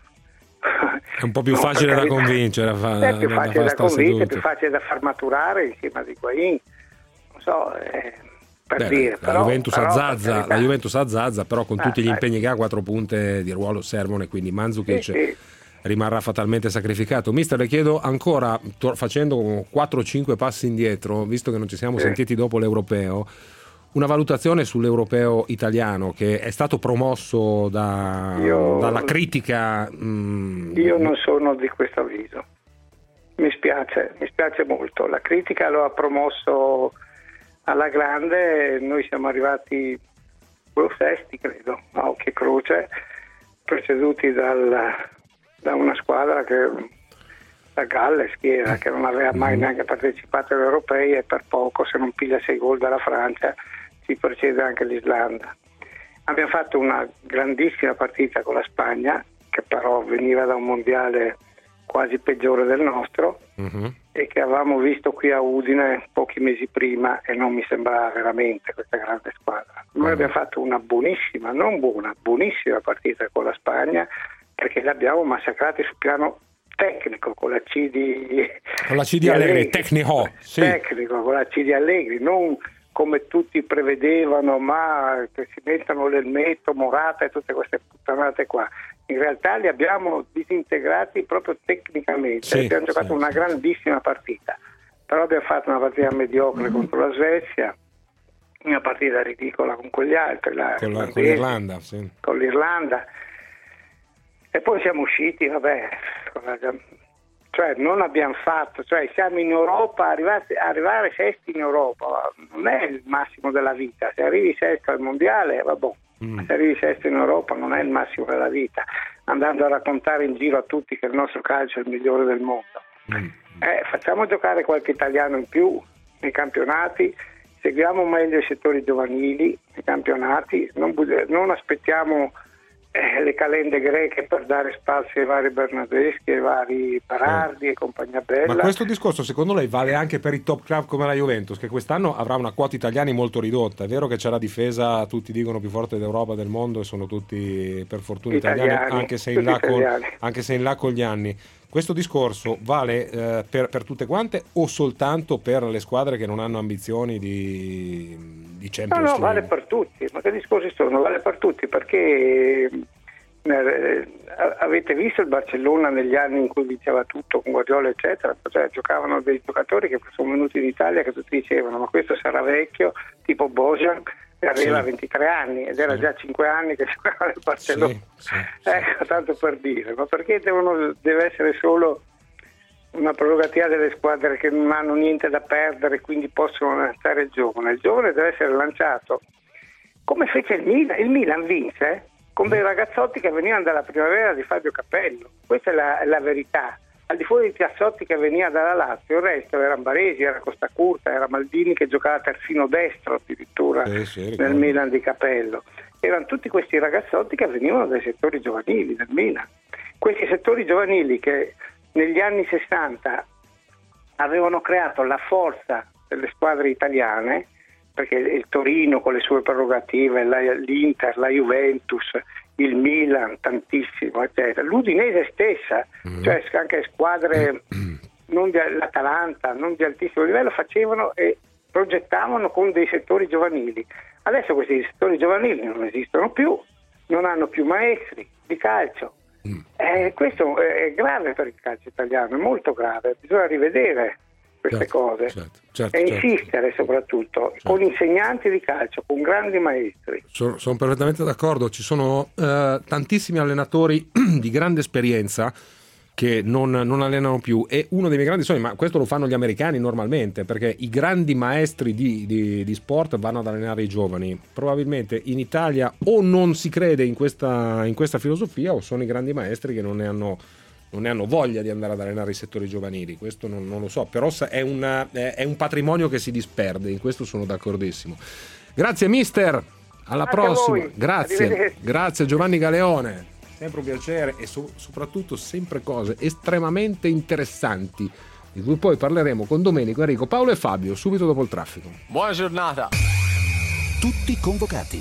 è un po' più facile da convincere, è più facile da convincere, è più facile da far maturare insieme a Higuaín, non so, per dire. La Juventus a Zaza, però con tutti gli impegni che ha, 4 punte di ruolo servono, e quindi Mandzukic rimarrà fatalmente sacrificato. Mister, le chiedo ancora, facendo 4-5 passi indietro, visto che non ci siamo sentiti dopo l'Europeo, una valutazione sull'Europeo italiano che è stato promosso dalla critica. Io non sono di questo avviso, mi spiace molto. La critica lo ha promosso alla grande, noi siamo arrivati sesti, credo, a occhio e croce, preceduti da una squadra che la Galles, che non aveva mai neanche partecipato agli europei, e per poco, se non piglia 6 gol dalla Francia, si precede anche l'Islanda. Abbiamo fatto una grandissima partita con la Spagna, che però veniva da un mondiale quasi peggiore del nostro, e che avevamo visto qui a Udine pochi mesi prima, e non mi sembrava veramente questa grande squadra. Noi abbiamo fatto una buonissima partita con la Spagna, perché l'abbiamo massacrati sul piano tecnico, con la C di Allegri, tecnico, tecnico, con la C di Allegri, non come tutti prevedevano, ma che si mettano l'elmetto, Morata e tutte queste puttanate qua. In realtà li abbiamo disintegrati proprio tecnicamente, abbiamo giocato una grandissima partita. però abbiamo fatto una partita mediocre contro la Svezia, una partita ridicola con quegli altri, con l'Irlanda, sì. Con l'Irlanda, e poi siamo usciti, cioè non abbiamo fatto, cioè siamo in Europa, arrivare sesti in Europa non è il massimo della vita, se arrivi sesto al mondiale, vabbè. Se arrivi sesto in Europa non è il massimo della vita, andando a raccontare in giro a tutti che il nostro calcio è il migliore del mondo. Facciamo giocare qualche italiano in più nei campionati, seguiamo meglio i settori giovanili nei campionati, non aspettiamo le calende greche per dare spazio ai vari Bernardeschi, ai vari Berardi e compagnia bella. Ma questo discorso secondo lei vale anche per i top club come la Juventus, che quest'anno avrà una quota italiani molto ridotta? È vero che c'è la difesa, tutti dicono più forte d'Europa, del mondo, e sono tutti per fortuna italiani anche se in là con gli anni. Questo discorso vale per tutte quante o soltanto per le squadre che non hanno ambizioni di Champions League? No, vale per tutti. Ma che discorsi sono? Vale per tutti, perché avete visto il Barcellona negli anni in cui vinceva tutto con Guardiola eccetera, cioè giocavano dei giocatori che sono venuti in Italia che tutti dicevano ma questo sarà vecchio, tipo Bojan, che aveva 23 anni ed era già 5 anni che giocava nel Barcellona. Tanto per dire, ma perché deve essere solo una prerogativa delle squadre che non hanno niente da perdere, quindi possono lanciare il giovane deve essere lanciato come fece il Milan. Il Milan vinse con dei ragazzotti che venivano dalla primavera di Fabio Capello, questa è la verità. Al di fuori di Piazzotti che veniva dalla Lazio, il resto era Baresi, era Costa Curta, era Maldini che giocava terzino destro addirittura nel Milan di Capello. Erano tutti questi ragazzotti che venivano dai settori giovanili del Milan. Questi settori giovanili che negli anni 60 avevano creato la forza delle squadre italiane, perché il Torino con le sue prerogative, l'Inter, la Juventus, il Milan tantissimo, eccetera. L'Udinese stessa, cioè anche squadre non l'Atalanta, non di altissimo livello, facevano e progettavano con dei settori giovanili. Adesso questi settori giovanili non esistono più, non hanno più maestri di calcio. Questo è grave per il calcio italiano, è molto grave, bisogna rivedere queste cose e insistere soprattutto con insegnanti di calcio, con grandi maestri. Sono perfettamente d'accordo, ci sono tantissimi allenatori di grande esperienza che non allenano più, e uno dei miei grandi sogni, ma questo lo fanno gli americani normalmente, perché i grandi maestri di sport vanno ad allenare i giovani. Probabilmente in Italia o non si crede in questa filosofia, o sono i grandi maestri che non ne hanno voglia di andare ad allenare i settori giovanili. Questo non lo so, però è un patrimonio che si disperde, in questo sono d'accordissimo. Grazie mister, alla prossima. Grazie Giovanni Galeone, sempre un piacere, e soprattutto sempre cose estremamente interessanti di cui poi parleremo con Domenico, Enrico, Paolo e Fabio subito dopo il traffico. Buona giornata. Tutti convocati.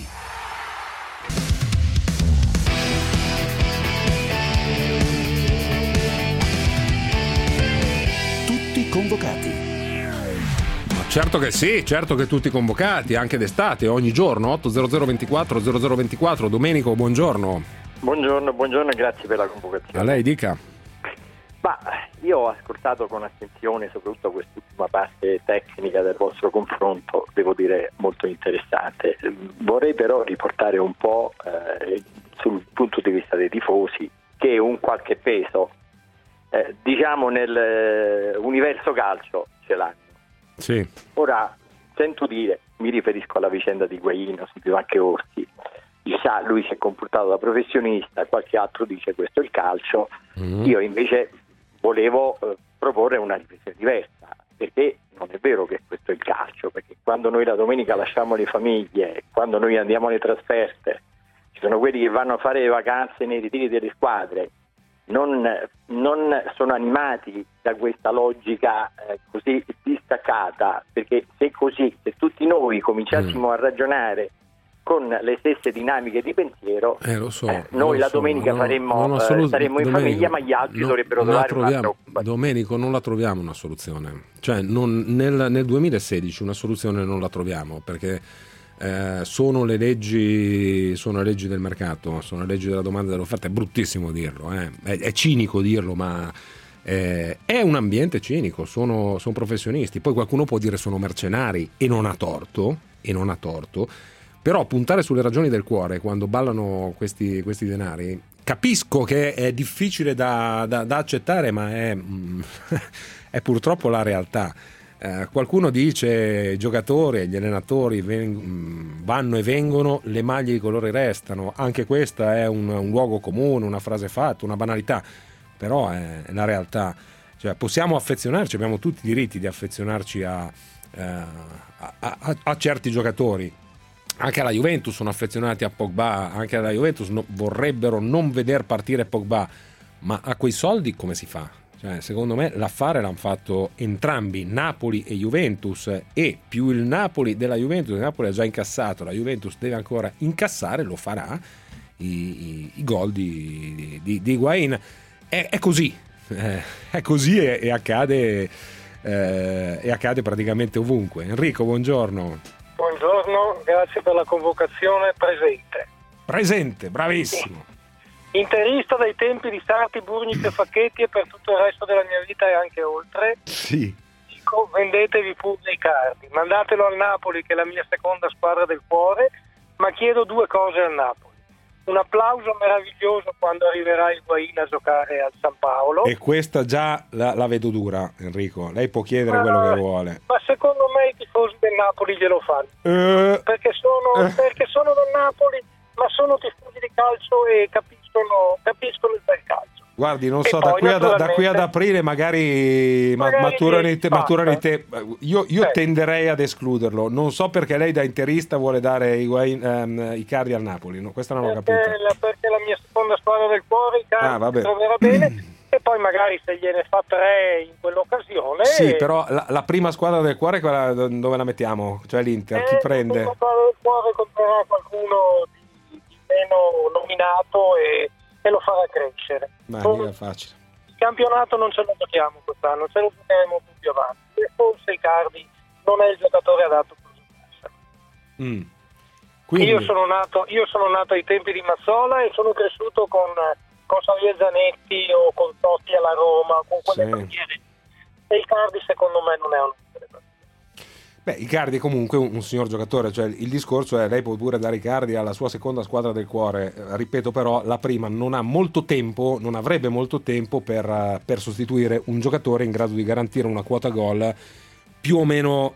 Convocati. Ma certo che sì, certo che tutti convocati, anche d'estate, ogni giorno, 80024 0024. Domenico, buongiorno. Buongiorno e grazie per la convocazione. A lei dica. Ma io ho ascoltato con attenzione soprattutto quest'ultima parte tecnica del vostro confronto, devo dire molto interessante. Vorrei però riportare un po' sul punto di vista dei tifosi, che un qualche peso diciamo nel universo calcio ce l'hanno. Sì. Ora sento dire, mi riferisco alla vicenda di Higuaín, si dice anche Orsi, lui si è comportato da professionista, qualche altro dice questo è il calcio. Io invece volevo proporre una riflessione diversa, perché non è vero che questo è il calcio, perché quando noi la domenica lasciamo le famiglie, quando noi andiamo alle trasferte, ci sono quelli che vanno a fare le vacanze nei ritiri delle squadre, non sono animati da questa logica così distaccata, perché se tutti noi cominciassimo a ragionare con le stesse dinamiche di pensiero, noi la domenica saremmo in famiglia, ma gli altri dovrebbero trovare un'altra occupazione. Domenico, non la troviamo una soluzione, cioè nel 2016 una soluzione non la troviamo, perché sono le leggi del mercato, sono le leggi della domanda e dell'offerta. È bruttissimo dirlo, è cinico dirlo, ma È un ambiente cinico, sono professionisti. Poi qualcuno può dire sono mercenari e non ha torto, però puntare sulle ragioni del cuore quando ballano questi denari, capisco che è difficile da accettare, ma è purtroppo la realtà. Qualcuno dice i giocatori e gli allenatori vanno e vengono, le maglie di colore restano. Anche questa è un luogo comune, una frase fatta, una banalità, però è la realtà. Cioè, possiamo affezionarci, abbiamo tutti i diritti di affezionarci a certi giocatori. Anche alla Juventus sono affezionati a Pogba, anche alla Juventus vorrebbero non veder partire Pogba, ma a quei soldi come si fa? Cioè, secondo me l'affare l'hanno fatto entrambi, Napoli e Juventus, e più il Napoli della Juventus. Il Napoli ha già incassato, la Juventus deve ancora incassare, lo farà, i gol di Higuain. È così e accade praticamente ovunque. Enrico, buongiorno. Buongiorno, grazie per la convocazione. Presente, bravissimo. Interista dai tempi di Sarti, Burnic e Facchetti e per tutto il resto della mia vita e anche oltre. Sì. Dico, vendetevi pure Icardi, mandatelo al Napoli che è la mia seconda squadra del cuore, ma chiedo due cose al Napoli. Un applauso meraviglioso quando arriverà Higuain a giocare al San Paolo. E questa già la vedo dura, Enrico. Lei può chiedere quello che vuole. Ma secondo me i tifosi del Napoli glielo fanno. Perché sono del Napoli, ma sono tifosi di calcio e capiscono il bel calcio. Guardi, non so, da qui ad aprile magari maturano in te. Io tenderei ad escluderlo. Non so perché lei da interista vuole dare Icardi al Napoli. No, questa non l'ho capito. Perché la mia seconda squadra del cuore, Icardi, troverà bene. E poi magari se gliene fa 3 in quell'occasione. Sì, però la prima squadra del cuore è quella dove la mettiamo? Cioè l'Inter, chi prende? La squadra del cuore comprerà qualcuno di meno nominato e lo farà crescere. Ma è facile. Il campionato non ce lo giochiamo quest'anno, ce lo giocheremo più avanti. E forse Icardi non è il giocatore adatto per giocare. Quindi... Io sono nato ai tempi di Mazzola e sono cresciuto con Xavier Zanetti o con Totti alla Roma, con quelle bandiere. E Icardi secondo me non è un Icardi è comunque un signor giocatore, cioè il discorso è lei può pure dare Icardi alla sua seconda squadra del cuore, ripeto, però la prima non avrebbe molto tempo per sostituire un giocatore in grado di garantire una quota gol più o meno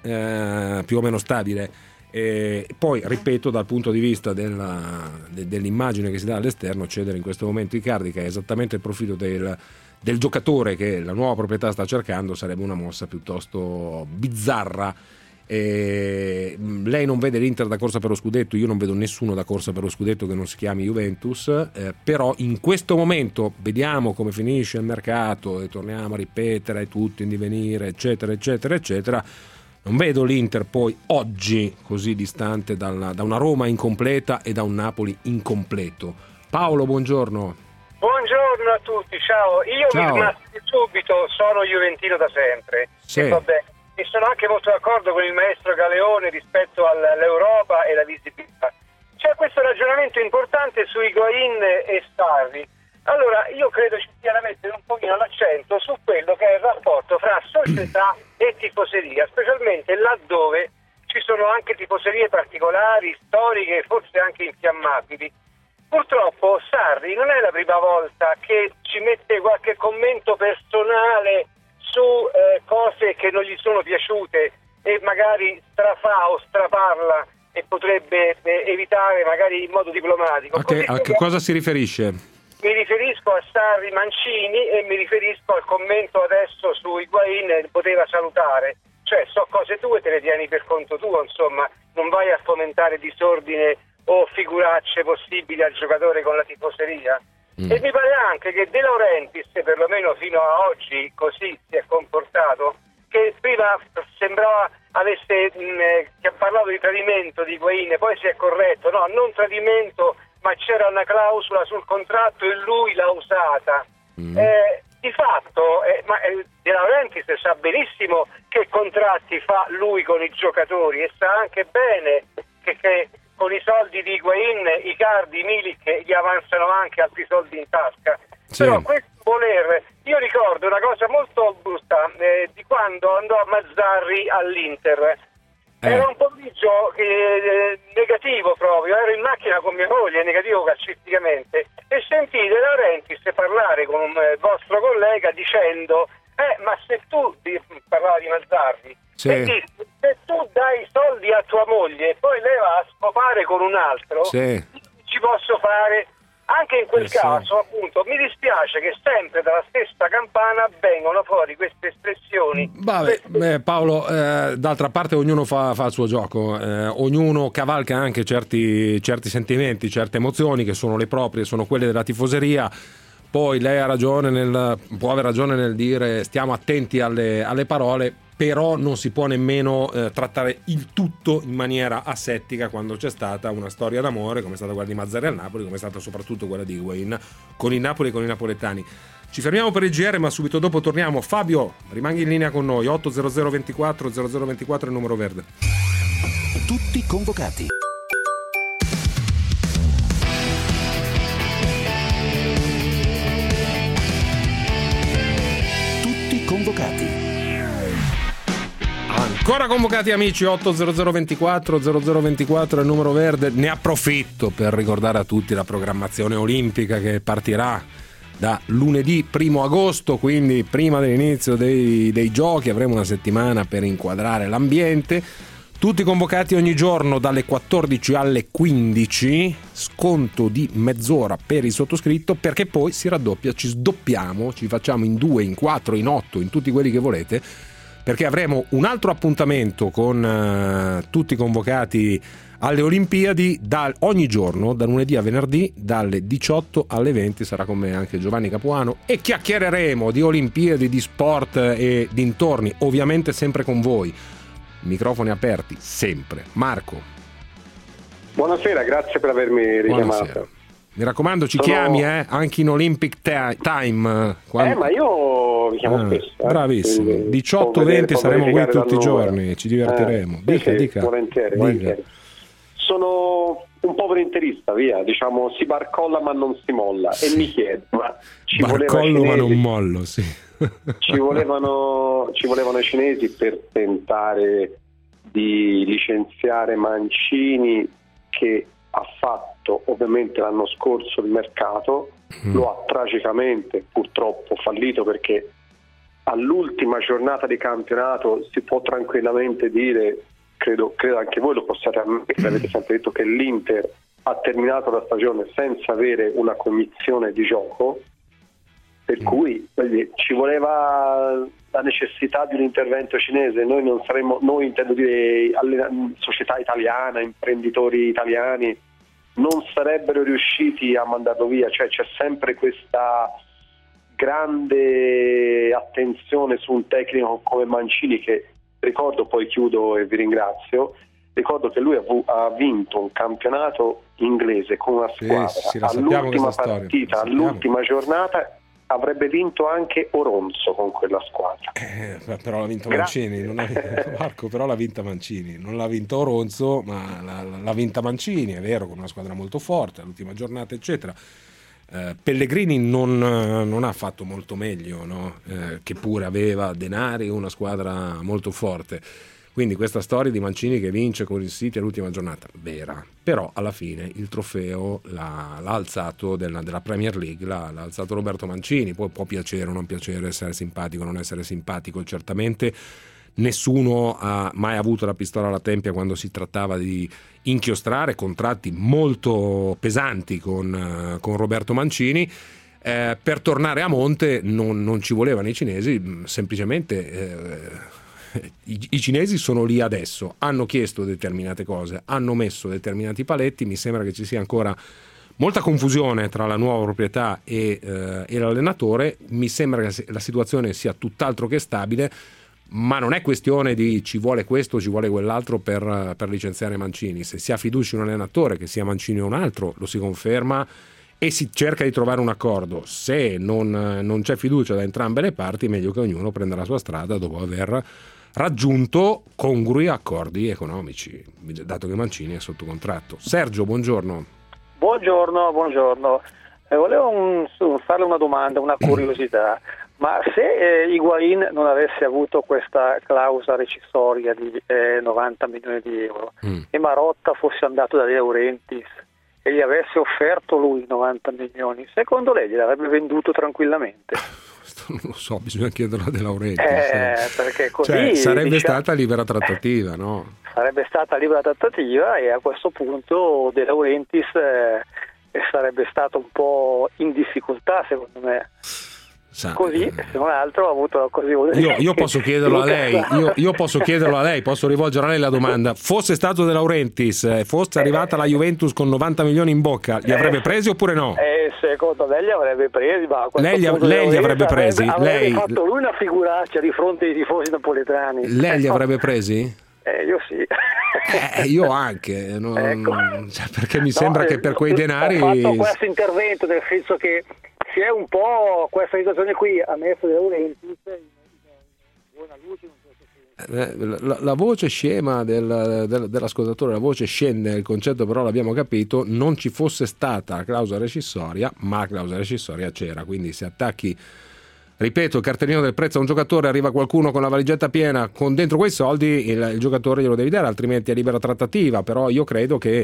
stabile. E poi ripeto, dal punto di vista dell'immagine che si dà all'esterno, cedere in questo momento Icardi, che è esattamente il profilo del giocatore che la nuova proprietà sta cercando, sarebbe una mossa piuttosto bizzarra. Lei non vede l'Inter da corsa per lo scudetto, io non vedo nessuno da corsa per lo scudetto che non si chiami Juventus, però in questo momento vediamo come finisce il mercato e torniamo a ripetere tutto in divenire, eccetera eccetera eccetera. Non vedo l'Inter poi oggi così distante da una Roma incompleta e da un Napoli incompleto. Paolo, buongiorno. Buongiorno a tutti, ciao. Io mi smaschi subito, sono juventino da sempre. Sì. E vabbè, e sono anche molto d'accordo con il maestro Galeone rispetto all'Europa e la visibilità. C'è questo ragionamento importante su Higuain e Sarri. Allora, io credo ci sia da mettere un pochino l'accento su quello che è il rapporto fra società e tifoseria, specialmente laddove ci sono anche tifoserie particolari, storiche, forse anche infiammabili. Purtroppo Sarri non è la prima volta che ci mette qualche commento personale su cose che non gli sono piaciute e magari strafà o straparla e potrebbe evitare magari in modo diplomatico. A che cosa si riferisce? Mi riferisco a Sarri Mancini e mi riferisco al commento adesso su Higuain, poteva salutare. Cioè, so cose tue, te le tieni per conto tuo, insomma, non vai a fomentare disordine o figuracce possibili al giocatore con la tifoseria. E mi pare anche che De Laurentiis, perlomeno fino a oggi così si è comportato, che prima sembrava che ha parlato di tradimento di Higuain, poi si è corretto, no, non tradimento, ma c'era una clausola sul contratto e lui l'ha usata. Di fatto, De Laurentiis sa benissimo che contratti fa lui con i giocatori e sa anche bene che con i soldi di Higuain, Icardi, Milik gli avanzano anche altri soldi in tasca. Sì. Però questo io ricordo una cosa molto brutta di quando andò Mazzarri all'Inter. Era un pomeriggio negativo proprio, ero in macchina con mia moglie, negativo calcisticamente, e sentii De Laurentiis parlare con un vostro collega dicendo ma se tu, parlava di Mazzarri, e disse, se tu dai soldi a tua moglie e poi lei va a scopare con un altro, ci posso fare. Anche in quel caso, appunto, mi dispiace che sempre dalla stessa campana vengono fuori queste espressioni. Vabbè, Paolo, d'altra parte ognuno fa il suo gioco, ognuno cavalca anche certi sentimenti, certe emozioni che sono le proprie, sono quelle della tifoseria. Poi lei può aver ragione nel dire stiamo attenti alle parole, però non si può nemmeno trattare il tutto in maniera asettica quando c'è stata una storia d'amore come è stata quella di Mazzarri al Napoli, come è stata soprattutto quella di Higuain con il Napoli e con i napoletani. Ci fermiamo per il GR, ma subito dopo torniamo. Fabio, rimanghi in linea con noi. 80024 0024 il numero verde. Tutti convocati. Tutti convocati. Ancora convocati amici, 80024 0024 il numero verde. Ne approfitto per ricordare a tutti la programmazione olimpica che partirà da lunedì 1 agosto, quindi prima dell'inizio dei giochi avremo una settimana per inquadrare l'ambiente. Tutti convocati ogni giorno dalle 14 alle 15, sconto di mezz'ora per il sottoscritto, perché poi si raddoppia, ci sdoppiamo, ci facciamo in 2, in 4, in 8, in tutti quelli che volete, perché avremo un altro appuntamento con tutti convocati alle Olimpiadi ogni giorno, da lunedì a venerdì, dalle 18 alle 20. Sarà con me anche Giovanni Capuano e chiacchiereremo di Olimpiadi, di sport e dintorni, ovviamente sempre con voi. Microfoni aperti, sempre. Marco. Buonasera, grazie per avermi richiamato. Mi raccomando, ci chiami anche in Olympic Time. Ma io vi chiamo spesso. Bravissimo. 18-20 saremo qui tutti i giorni, ci divertiremo. Dica. Volentieri. Sono un povero interista, via. Diciamo, si barcolla ma non si molla. E mi chiedo, barcollo ma non mollo, sì. Ci volevano i cinesi per tentare di licenziare Mancini, che ha fatto ovviamente l'anno scorso il mercato, lo ha tragicamente purtroppo fallito, perché all'ultima giornata di campionato si può tranquillamente dire, credo anche voi lo possiate ammettere, avete sempre detto che l'Inter ha terminato la stagione senza avere una cognizione di gioco, per cui ci voleva la necessità di un intervento cinese. Noi intendo dire società italiana, imprenditori italiani, non sarebbero riusciti a mandarlo via. Cioè c'è sempre questa grande attenzione su un tecnico come Mancini, che ricordo, poi chiudo e vi ringrazio, ricordo che lui ha vinto un campionato inglese con una squadra all'ultima partita, all'ultima giornata avrebbe vinto anche Oronzo con quella squadra. Però l'ha vinto Mancini, Marco, però l'ha vinta Mancini, non l'ha vinto Oronzo, ma l'ha vinta Mancini, è vero, con una squadra molto forte, all'ultima giornata, eccetera. Pellegrini non ha fatto molto meglio, no? Che pure aveva denari, una squadra molto forte. Quindi questa storia di Mancini che vince con il City all'ultima giornata, vera, però alla fine il trofeo l'ha alzato della Premier League, l'ha alzato Roberto Mancini. Poi può piacere o non piacere, essere simpatico o non essere simpatico, certamente nessuno ha mai avuto la pistola alla tempia quando si trattava di inchiostrare contratti molto pesanti con Roberto Mancini. Per tornare a monte non ci volevano i cinesi, semplicemente i cinesi sono lì adesso, hanno chiesto determinate cose, hanno messo determinati paletti. Mi sembra che ci sia ancora molta confusione tra la nuova proprietà e l'allenatore. Mi sembra che la situazione sia tutt'altro che stabile, ma non è questione di ci vuole questo, ci vuole quell'altro per licenziare Mancini. Se si ha fiducia in un allenatore, che sia Mancini o un altro, lo si conferma e si cerca di trovare un accordo. Se non c'è fiducia da entrambe le parti, meglio che ognuno prenda la sua strada dopo aver raggiunto congrui accordi economici, dato che Mancini è sotto contratto. Sergio, buongiorno. Buongiorno. Volevo farle una domanda, una curiosità. Ma se Higuaín non avesse avuto questa clausola rescissoria di 90 milioni di euro e Marotta fosse andato da De Laurentiis e gli avesse offerto lui 90 milioni, secondo lei gliel'avrebbe venduto tranquillamente? Questo non lo so, bisogna chiederlo a De Laurentiis. Perché così sarebbe stata libera trattativa, no? Sarebbe stata libera trattativa e a questo punto De Laurentiis sarebbe stato un po' in difficoltà, secondo me. Così, se non altro, ha avuto così. Io posso chiederlo a lei, io posso chiederlo a lei, posso rivolgere a lei la domanda. Fosse stato De Laurentiis, fosse arrivata la Juventus con 90 milioni in bocca, li avrebbe presi oppure no? Secondo me li avrebbe presi, ma lei li avrebbe presi? Avrebbe fatto lui una figuraccia di fronte ai tifosi napoletani. Lei li avrebbe presi? Io sì. Io anche, perché mi sembra che per quei denari... Ho fatto questo intervento nel senso che si è un po' questa situazione qui ha messo De Laurentiis in buona luce. La voce scema dell'ascoltatore, la voce scende, il concetto però l'abbiamo capito, non ci fosse stata la clausola rescissoria, ma la clausola rescissoria c'era, quindi se attacchi, ripeto, il cartellino del prezzo a un giocatore, arriva qualcuno con la valigetta piena con dentro quei soldi, il giocatore glielo devi dare, altrimenti è libera trattativa. Però io credo che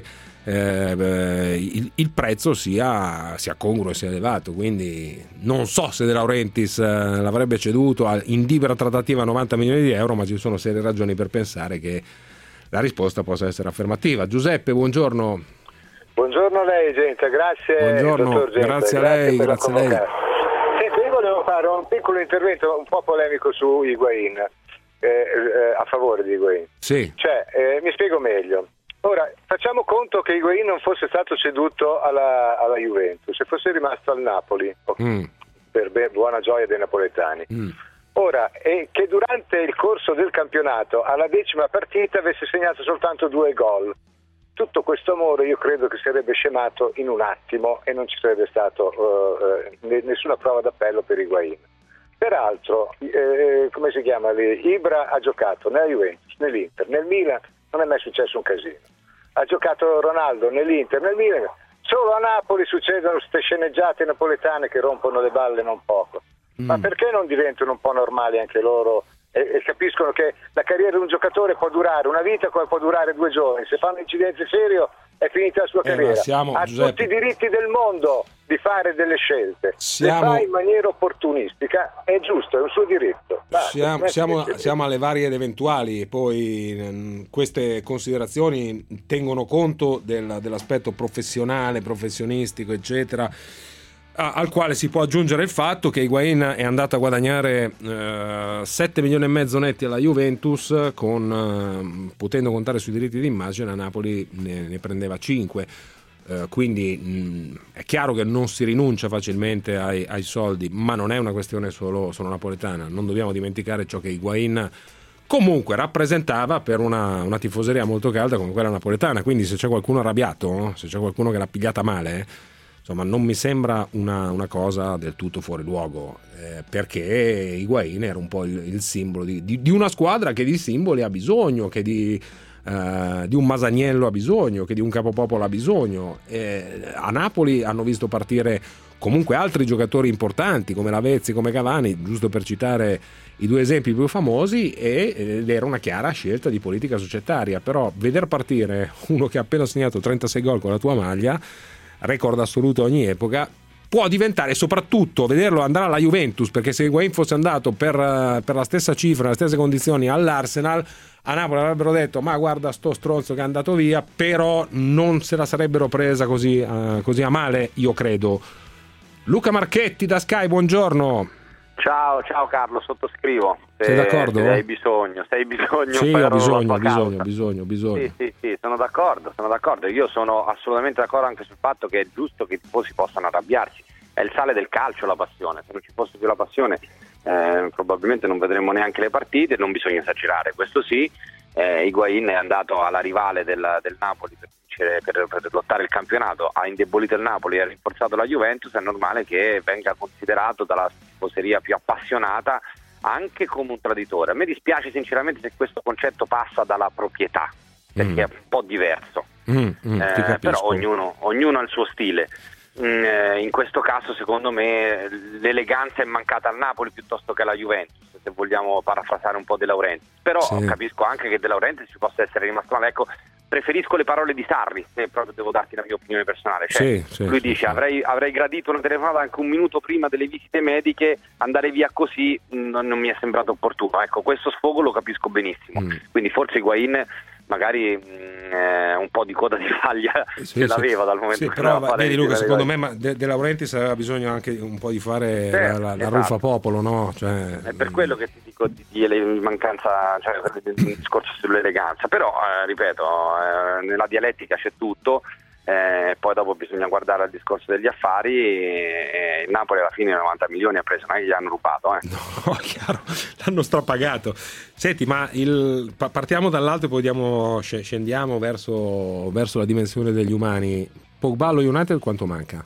il prezzo sia congruo e sia elevato, quindi non so se De Laurentiis l'avrebbe ceduto in libera trattativa a 90 milioni di euro, ma ci sono serie ragioni per pensare che la risposta possa essere affermativa. Giuseppe, buongiorno. Buongiorno a lei, gente, grazie. Buongiorno, dottor Gente, grazie a lei, grazie a lei. Senti, io volevo fare un piccolo intervento un po' polemico su Higuaín, a favore di Higuaín. Sì. Mi spiego meglio. Ora, facciamo conto che Higuaín non fosse stato ceduto alla Juventus, se fosse rimasto al Napoli, per buona gioia dei napoletani. Ora, che durante il corso del campionato, alla 10ª partita, avesse segnato soltanto 2 gol. Tutto questo amore io credo che sarebbe scemato in un attimo e non ci sarebbe stato nessuna prova d'appello per Higuaín. Peraltro, come si chiama? Ibra ha giocato nella Juventus, nell'Inter, nel Milan non è mai successo un casino. Ha giocato Ronaldo nell'Inter, nel Milan. Solo a Napoli succedono queste sceneggiate napoletane che rompono le balle non poco. Ma perché non diventano un po' normali anche loro e capiscono che la carriera di un giocatore può durare una vita come può durare 2 giorni? Se fa un incidente serio è finita la sua carriera. Ha tutti i diritti del mondo di fare delle scelte. Se fa in maniera opportunistica è giusto, è un suo diritto. Siamo alle varie ed eventuali, poi queste considerazioni tengono conto dell'aspetto professionale, professionistico, eccetera, al quale si può aggiungere il fatto che Higuaín è andato a guadagnare 7 milioni e mezzo netti alla Juventus, potendo contare sui diritti d'immagine a Napoli ne prendeva 5. Quindi è chiaro che non si rinuncia facilmente ai soldi, ma non è una questione solo napoletana. Non dobbiamo dimenticare ciò che Higuaín comunque rappresentava per una tifoseria molto calda come quella napoletana. Quindi se c'è qualcuno arrabbiato, se c'è qualcuno che l'ha pigliata male, insomma non mi sembra una cosa del tutto fuori luogo, perché Higuaín era un po' il simbolo di una squadra che di simboli ha bisogno, che di un Masaniello ha bisogno, che di un capopopolo ha bisogno. A Napoli hanno visto partire comunque altri giocatori importanti come Lavezzi, come Cavani, giusto per citare i 2 esempi più famosi, ed era una chiara scelta di politica societaria. Però veder partire uno che ha appena segnato 36 gol con la tua maglia, record assoluto a ogni epoca, può diventare, soprattutto vederlo andare alla Juventus, perché se Higuaín fosse andato per la stessa cifra, le stesse condizioni all'Arsenal, a Napoli avrebbero detto: ma guarda sto stronzo che è andato via, però non se la sarebbero presa così a male, io credo. Luca Marchetti da Sky, buongiorno. Ciao Carlo, sottoscrivo. Sei d'accordo? Se hai bisogno. Sì, ho bisogno. Sì, sono d'accordo. Io sono assolutamente d'accordo anche sul fatto che è giusto che i tifosi possano arrabbiarsi. È il sale del calcio la passione. Se non ci fosse più la passione, probabilmente non vedremmo neanche le partite. Non bisogna esagerare, questo sì. Higuaín è andato alla rivale del Napoli per lottare il campionato, ha indebolito il Napoli e ha rinforzato la Juventus. È normale che venga considerato dalla tifoseria più appassionata anche come un traditore. A me dispiace sinceramente se questo concetto passa dalla proprietà, perché è un po' diverso, però ognuno ha il suo stile. In questo caso secondo me l'eleganza è mancata al Napoli piuttosto che alla Juventus, se vogliamo parafrasare un po' De Laurentiis, però capisco anche che De Laurentiis ci possa essere rimasto male. Ecco, preferisco le parole di Sarri, se proprio devo darti la mia opinione personale, lui dice avrei gradito una telefonata anche un minuto prima delle visite mediche, andare via così non mi è sembrato opportuno. Ecco, questo sfogo lo capisco benissimo, quindi forse Higuaín magari un po' di coda di paglia ce l'aveva dal momento che però vedi Luca, secondo me De Laurentiis aveva bisogno anche un po' di fare la ruffa popolo, no? Cioè, è per quello che ti dico di mancanza, cioè del discorso sull'eleganza, però ripeto, nella dialettica c'è tutto. Poi dopo bisogna guardare al discorso degli affari, e il Napoli alla fine 90 milioni ha preso, non è che gli hanno rubato. No, chiaro, l'hanno strapagato. Senti, ma partiamo dall'alto e poi scendiamo verso la dimensione degli umani. Pogba allo United quanto manca?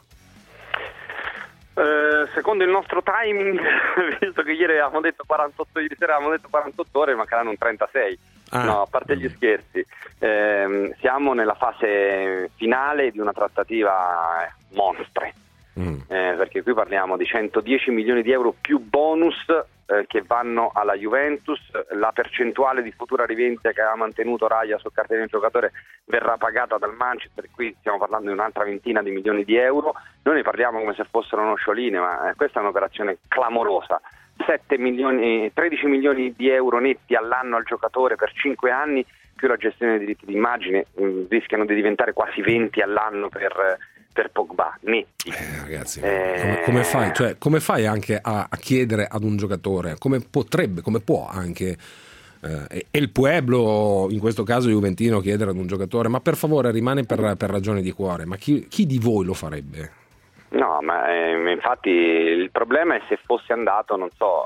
Secondo il nostro timing, visto che ieri avevamo detto 48 ore, mancheranno un 36. No, a parte gli scherzi, siamo nella fase finale di una trattativa monstre, perché qui parliamo di 110 milioni di euro più bonus che vanno alla Juventus. La percentuale di futura rivendita che aveva mantenuto Raya sul cartellino del giocatore verrà pagata dal Manchester, qui stiamo parlando di un'altra ventina di milioni di euro. Noi ne parliamo come se fossero noccioline, ma questa è un'operazione clamorosa. 13 milioni di euro netti all'anno al giocatore per 5 anni, più la gestione dei diritti d'immagine, rischiano di diventare quasi 20 all'anno per Pogba netti. Ragazzi, come fai? Cioè, come fai anche a chiedere ad un giocatore, come può anche il Pueblo, in questo caso juventino, chiedere ad un giocatore, ma per favore rimane per ragioni di cuore, ma chi di voi lo farebbe? No, ma infatti il problema è se fosse andato, non so,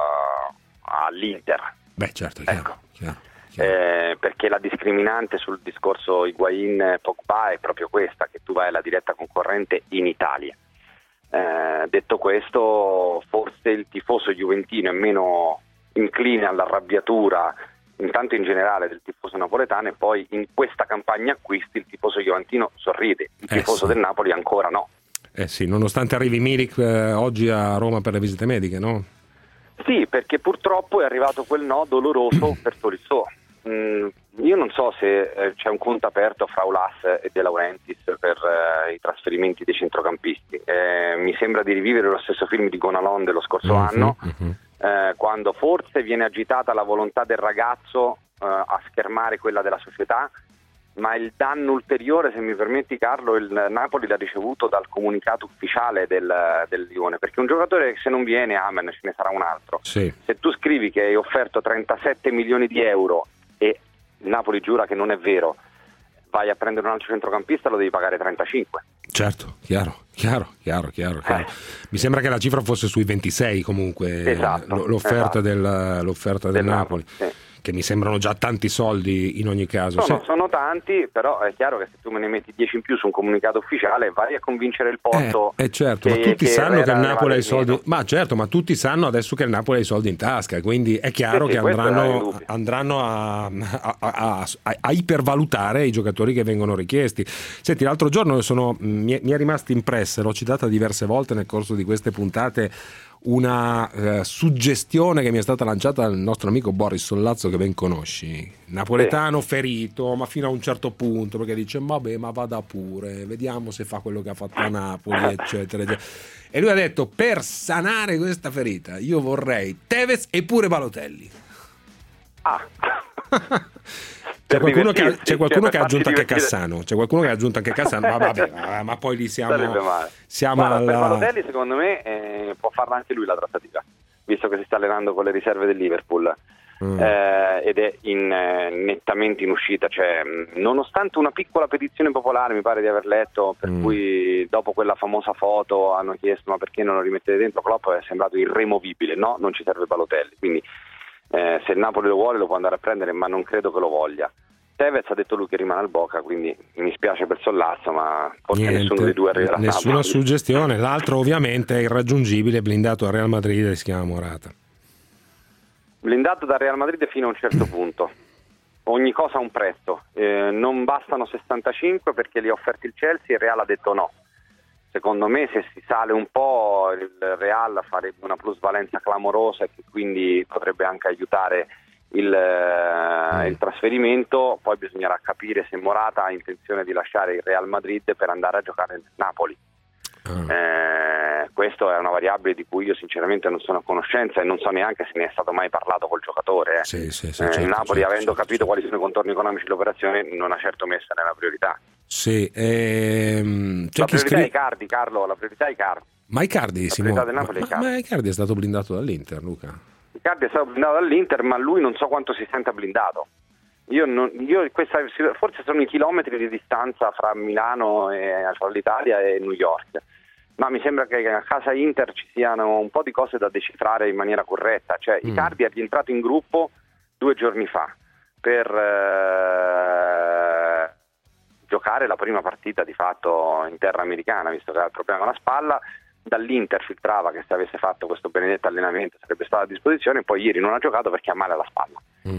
all'Inter. Beh, certo, chiaro. Perché la discriminante sul discorso Higuaín-Pogba è proprio questa, che tu vai alla diretta concorrente in Italia. Detto questo, forse il tifoso juventino è meno incline all'arrabbiatura, intanto in generale del tifoso napoletano, e poi in questa campagna acquisti il tifoso juventino sorride, il tifoso del Napoli ancora no. Sì, nonostante arrivi Milik oggi a Roma per le visite mediche, no? Sì, perché purtroppo è arrivato quel no doloroso per Tolisso. Io non so se c'è un conto aperto fra Aulas e De Laurentiis per i trasferimenti dei centrocampisti. Mi sembra di rivivere lo stesso film di Gonalon dello scorso anno, quando forse viene agitata la volontà del ragazzo a schermare quella della società, ma il danno ulteriore, se mi permetti Carlo, il Napoli l'ha ricevuto dal comunicato ufficiale del Lione, perché un giocatore se non viene, amen, ce ne sarà un altro. Sì. Se tu scrivi che hai offerto 37 milioni di euro e il Napoli giura che non è vero, vai a prendere un altro centrocampista, lo devi pagare 35. Certo, chiaro. Mi sembra che la cifra fosse sui 26 comunque, esatto, l'offerta del Napoli. Sì. Che mi sembrano già tanti soldi in ogni caso. Sono tanti, però è chiaro che se tu me ne metti 10 in più su un comunicato ufficiale vai a convincere il Porto. Certo, ma tutti sanno che il Napoli ha i soldi. Ma certo, ma tutti sanno adesso che il Napoli ha i soldi in tasca, quindi è chiaro che andranno a ipervalutare i giocatori che vengono richiesti. Senti, l'altro giorno mi è rimasta impressa, l'ho citata diverse volte nel corso di queste puntate, una suggestione che mi è stata lanciata dal nostro amico Boris Sollazzo, che ben conosci, napoletano ferito, ma fino a un certo punto, perché dice vabbè, ma vada pure, vediamo se fa quello che ha fatto a Napoli, eccetera. E lui ha detto: per sanare questa ferita io vorrei Tevez e pure Balotelli. C'è qualcuno che ha aggiunto anche Cassano. Ma vabbè, ma poi lì siamo per Balotelli, secondo me può farla anche lui la trattativa, visto che si sta allenando con le riserve del Liverpool ed è nettamente in uscita, cioè, nonostante una piccola petizione popolare, mi pare di aver letto, per cui dopo quella famosa foto hanno chiesto ma perché non lo rimettete dentro, Klopp è sembrato irremovibile, no, non ci serve Balotelli, quindi se il Napoli lo vuole lo può andare a prendere, ma non credo che lo voglia. Tevez ha detto lui che rimane al Boca, quindi mi spiace per Sollazzo, ma forse nessuno dei due arriverà. Nessuna suggestione. L'altro ovviamente è irraggiungibile, blindato al Real Madrid, si chiama Morata. Blindato dal Real Madrid fino a un certo punto. Ogni cosa ha un prezzo, non bastano 65 perché li ha offerti il Chelsea, il Real ha detto no. Secondo me se si sale un po' il Real farebbe una plusvalenza clamorosa e che quindi potrebbe anche aiutare il trasferimento. Poi bisognerà capire se Morata ha intenzione di lasciare il Real Madrid per andare a giocare nel Napoli. Questo è una variabile di cui io sinceramente non sono a conoscenza e non so neanche se ne è stato mai parlato col giocatore. Certo, il Napoli, certo, avendo capito quali sono i contorni economici dell'operazione, non ha certo messa nella priorità. Sì, la priorità è Icardi, Carlo, la priorità è Icardi. Ma Icardi, ma Icardi è stato blindato dall'Inter, Luca. Icardi è stato blindato dall'Inter, ma lui non so quanto si senta blindato. Forse sono i chilometri di distanza fra Milano e fra l'Italia e New York, ma mi sembra che a casa Inter ci siano un po' di cose da decifrare in maniera corretta. Cioè Icardi è rientrato in gruppo 2 giorni fa per giocare la prima partita di fatto in terra americana, visto che ha il problema alla spalla. Dall'Inter filtrava che se avesse fatto questo benedetto allenamento sarebbe stato a disposizione, poi ieri non ha giocato perché ha male alla spalla.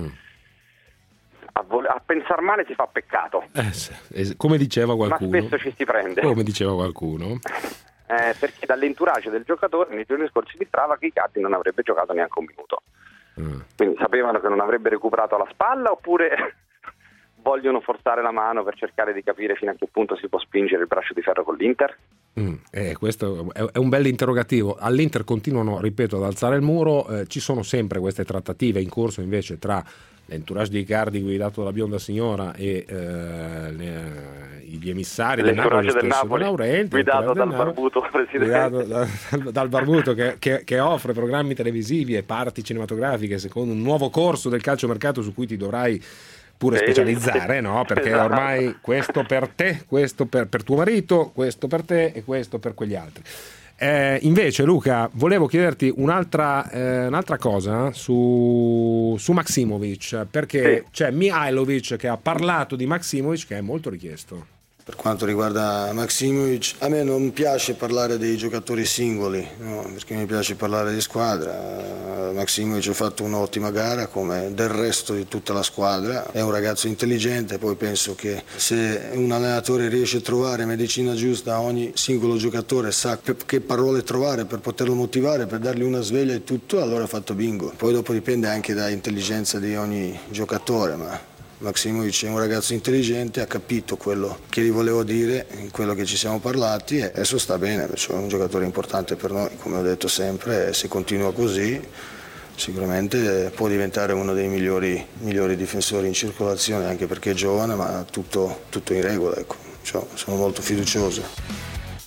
A pensar male si fa peccato. Come diceva qualcuno. Ma spesso ci si prende. Come diceva qualcuno. Perché dall'entourage del giocatore nei giorni scorsi filtrava che Icardi non avrebbe giocato neanche un minuto. Quindi sapevano che non avrebbe recuperato la spalla, oppure vogliono forzare la mano per cercare di capire fino a che punto si può spingere il braccio di ferro con l'Inter? Questo è un bel interrogativo. All'Inter continuano, ripeto, ad alzare il muro. Ci sono sempre queste trattative in corso invece tra l'entourage di Icardi guidato dalla bionda signora e gli emissari del Napoli Laurenti, guidato dal barbuto presidente, dal barbuto che offre programmi televisivi e parti cinematografiche secondo un nuovo corso del calciomercato su cui ti dovrai pure specializzare, no? Perché ormai questo per te, questo per tuo marito, questo per te e questo per quegli altri. Invece Luca, volevo chiederti un'altra cosa su Maksimovic, perché c'è Mihajlovic che ha parlato di Maksimovic che è molto richiesto. Per quanto riguarda Maksimovic, a me non piace parlare dei giocatori singoli, no? Perché mi piace parlare di squadra. Maksimovic ha fatto un'ottima gara come del resto di tutta la squadra, è un ragazzo intelligente, poi penso che se un allenatore riesce a trovare medicina giusta a ogni singolo giocatore, sa che parole trovare per poterlo motivare, per dargli una sveglia e tutto, allora ha fatto bingo. Poi dopo dipende anche dall'intelligenza di ogni giocatore, ma Maksimovic è un ragazzo intelligente, ha capito quello che gli volevo dire, in quello che ci siamo parlati, e adesso sta bene, perciò è un giocatore importante per noi, come ho detto sempre, e se continua così sicuramente può diventare uno dei migliori difensori in circolazione, anche perché è giovane, ma tutto in regola, ecco. Cioè, sono molto fiducioso.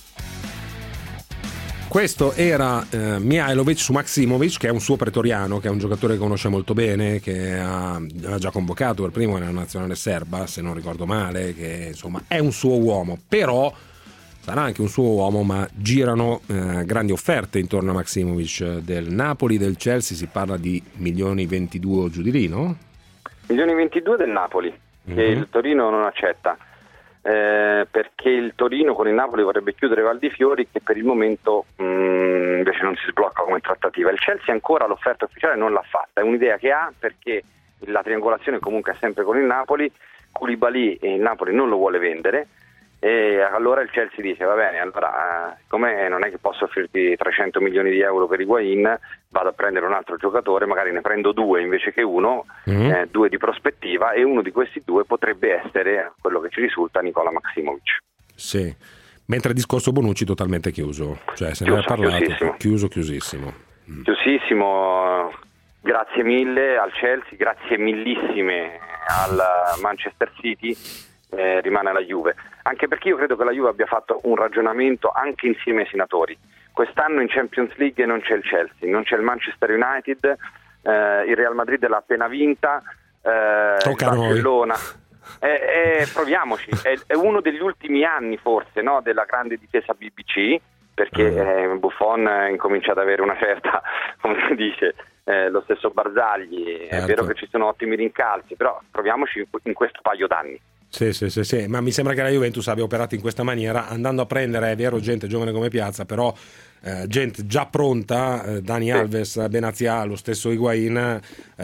Questo era Mihajlovic su Maksimovic, che è un suo pretoriano, che è un giocatore che conosce molto bene, che ha già convocato per primo nella nazionale serba, se non ricordo male, che insomma è un suo uomo, però sarà anche un suo uomo, ma girano grandi offerte intorno a Maksimovic del Napoli, del Chelsea, si parla di 1.022.000 giù di lì, no? 1.022.000 del Napoli, che il Torino non accetta. Perché il Torino con il Napoli vorrebbe chiudere Valdifiori, che per il momento invece non si sblocca come trattativa. Il Chelsea ancora l'offerta ufficiale non l'ha fatta, è un'idea che ha, perché la triangolazione comunque è sempre con il Napoli. Koulibaly e il Napoli non lo vuole vendere, e allora il Chelsea dice va bene, allora siccome non è che posso offrirti 300 milioni di euro per Higuain, vado a prendere un altro giocatore, magari ne prendo 2 invece che 1, 2 di prospettiva, e uno di questi 2 potrebbe essere, quello che ci risulta, Nicola Maksimovic. Sì, mentre il discorso Bonucci totalmente chiuso, cioè se ne è parlato, chiusissimo. Grazie mille al Chelsea, grazie millissime al Manchester City, rimane la Juve, anche perché io credo che la Juve abbia fatto un ragionamento anche insieme ai senatori. Quest'anno in Champions League non c'è il Chelsea, non c'è il Manchester United, il Real Madrid l'ha appena vinta, il Barcellona. Proviamoci, è uno degli ultimi anni forse, no, della grande difesa BBC, perché Buffon incomincia ad avere una certa, come si dice, lo stesso Barzagli, è vero che ci sono ottimi rincalzi, però proviamoci in questo paio d'anni. Sì, ma mi sembra che la Juventus abbia operato in questa maniera, andando a prendere, è vero, gente giovane come Piazza, però gente già pronta, Dani Alves, Benazia, lo stesso Higuain,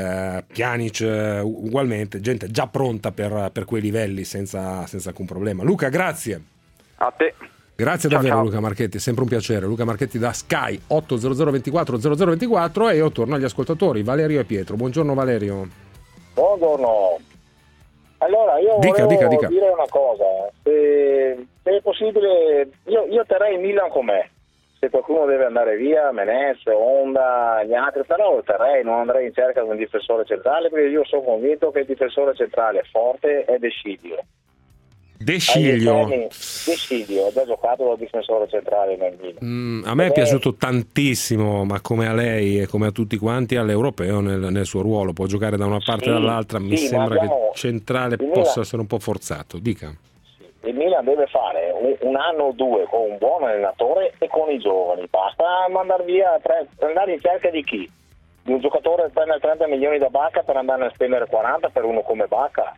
Pjanic ugualmente, gente già pronta per quei livelli senza alcun problema. Luca, grazie. A te. Grazie davvero, ciao. Luca Marchetti, è sempre un piacere. Luca Marchetti da Sky 800 24 0024 e io torno agli ascoltatori, Valerio e Pietro. Buongiorno Valerio. Buongiorno. Allora io volevo dire una cosa, se è possibile io terrei Milan con me. Se qualcuno deve andare via, Menez, Honda, gli altri, però lo terrei, non andrei in cerca di un difensore centrale, perché io sono convinto che il difensore centrale forte è De Sciglio. De Sciglio, ho già giocato da difensore centrale nel Milan. A me è piaciuto tantissimo, ma come a lei e come a tutti quanti, all'europeo nel suo ruolo, può giocare da una parte e dall'altra, mi sembra che centrale possa essere un po' forzato. Dica. Il Milan deve fare un anno o due con un buon allenatore e con i giovani, basta mandare via, andare in cerca di chi? Di un giocatore che prende 30 milioni da Bacca per andare a spendere 40 per uno come Bacca,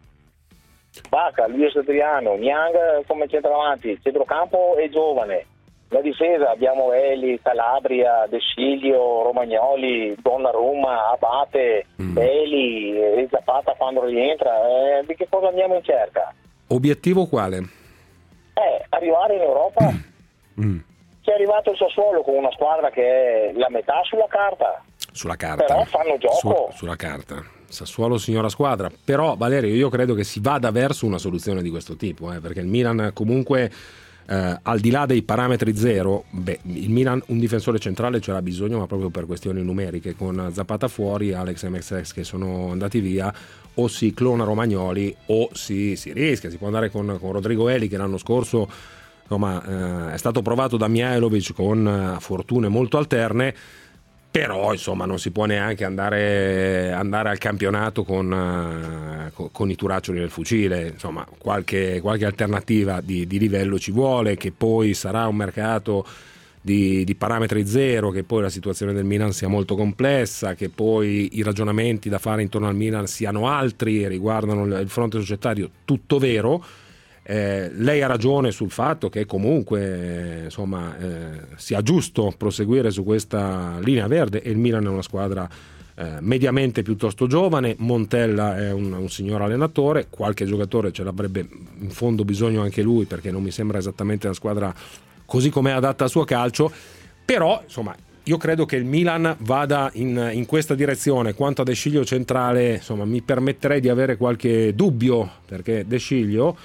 Luis Adriano, Niang come centravanti, centrocampo è giovane, la difesa abbiamo Eli, Calabria, De Sciglio, Romagnoli, Donnarumma, Abate, Eli e Zapata quando rientra, di che cosa andiamo in cerca? Obiettivo quale? Arrivare in Europa. C'è arrivato il Sassuolo con una squadra che è la metà sulla carta. Però fanno gioco. Sulla carta. Sassuolo signora squadra. Però Valerio, io credo che si vada verso una soluzione di questo tipo, perché il Milan comunque al di là dei parametri zero, il Milan un difensore centrale ce l'ha bisogno, ma proprio per questioni numeriche, con Zapata fuori, Alex e MXX che sono andati via, o si clona Romagnoli o si rischia, si può andare con Rodrigo Eli, che l'anno scorso insomma è stato provato da Mihajlovic con fortune molto alterne, però insomma non si può neanche andare al campionato con i turaccioli nel fucile, insomma qualche alternativa di livello ci vuole, che poi sarà un mercato di parametri zero, che poi la situazione del Milan sia molto complessa, che poi i ragionamenti da fare intorno al Milan siano altri e riguardano il fronte societario, tutto vero. Lei ha ragione sul fatto che comunque insomma sia giusto proseguire su questa linea verde, e il Milan è una squadra mediamente piuttosto giovane. Montella è un signor allenatore, qualche giocatore ce l'avrebbe in fondo bisogno anche lui, perché non mi sembra esattamente la squadra così come è adatta al suo calcio, però insomma io credo che il Milan vada in questa direzione. Quanto a De Sciglio centrale, insomma mi permetterei di avere qualche dubbio, perché De Sciglio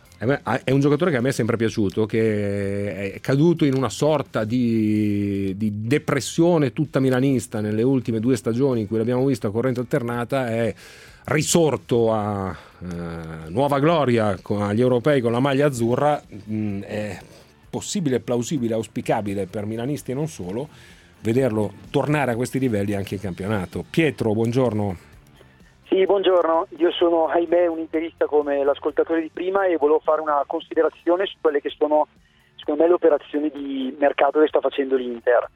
è un giocatore che a me è sempre piaciuto, che è caduto in una sorta di depressione tutta milanista nelle ultime 2 stagioni in cui l'abbiamo visto a corrente alternata, è risorto a nuova gloria agli europei con la maglia azzurra. È possibile, plausibile, auspicabile per milanisti e non solo vederlo tornare a questi livelli anche in campionato. Pietro, buongiorno. Sì, buongiorno, io sono ahimè un interista come l'ascoltatore di prima e volevo fare una considerazione su quelle che sono secondo me le operazioni di mercato che sta facendo l'Inter.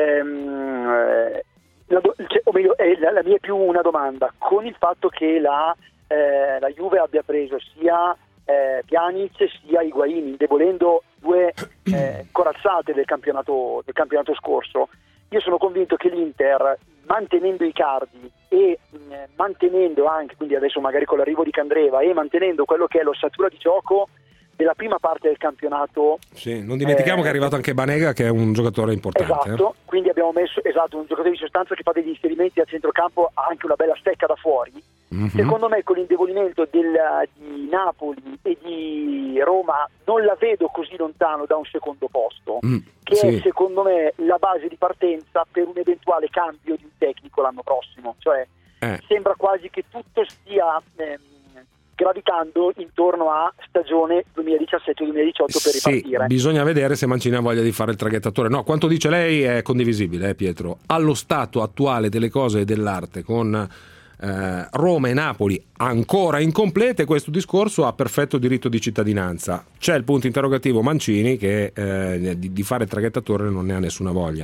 La mia è più una domanda: con il fatto che la Juve abbia preso sia Pjanic sia Higuain, indebolendo 2 corazzate del campionato scorso, io sono convinto che l'Inter, mantenendo Icardi e mantenendo anche, quindi adesso magari con l'arrivo di Candreva, e mantenendo quello che è l'ossatura di gioco della prima parte del campionato. Sì, non dimentichiamo che è arrivato anche Banega, che è un giocatore importante. Esatto, quindi abbiamo messo un giocatore di sostanza che fa degli inserimenti a centrocampo, ha anche una bella stecca da fuori. Secondo me con l'indebolimento di Napoli e di Roma non la vedo così lontano da un secondo posto, che è secondo me la base di partenza per un eventuale cambio di un tecnico l'anno prossimo. Cioè sembra quasi che tutto stia gravitando intorno a stagione 2017-2018 per ripartire. Bisogna vedere se Mancini ha voglia di fare il traghettatore. No, quanto dice lei è condivisibile, Pietro. Allo stato attuale delle cose e dell'arte, con Roma e Napoli ancora incomplete, questo discorso ha perfetto diritto di cittadinanza. C'è il punto interrogativo Mancini, che di fare il traghettatore non ne ha nessuna voglia.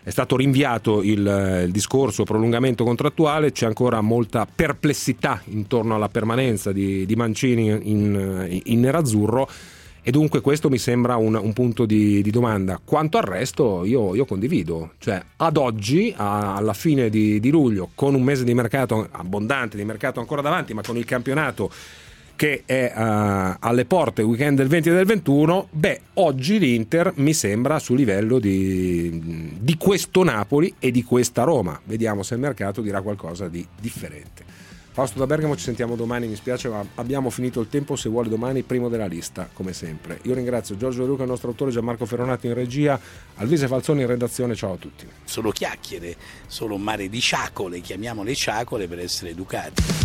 è stato rinviato il discorso prolungamento contrattuale, c'è ancora molta perplessità intorno alla permanenza di Mancini in nerazzurro, e dunque questo mi sembra un punto di domanda. Quanto al resto io condivido, cioè ad oggi, alla fine di luglio, con un mese di mercato abbondante, di mercato ancora davanti, ma con il campionato che è alle porte, weekend del 20 e del 21, oggi l'Inter mi sembra su livello di questo Napoli e di questa Roma. Vediamo se il mercato dirà qualcosa di differente. Fausto da Bergamo, ci sentiamo domani, mi spiace ma abbiamo finito il tempo, se vuole domani primo della lista come sempre. Io ringrazio Giorgio De Luca, il nostro autore, Gianmarco Ferronati in regia, Alvise Falzoni in redazione, ciao a tutti. Solo chiacchiere, solo un mare di ciacole, chiamiamole ciacole per essere educati.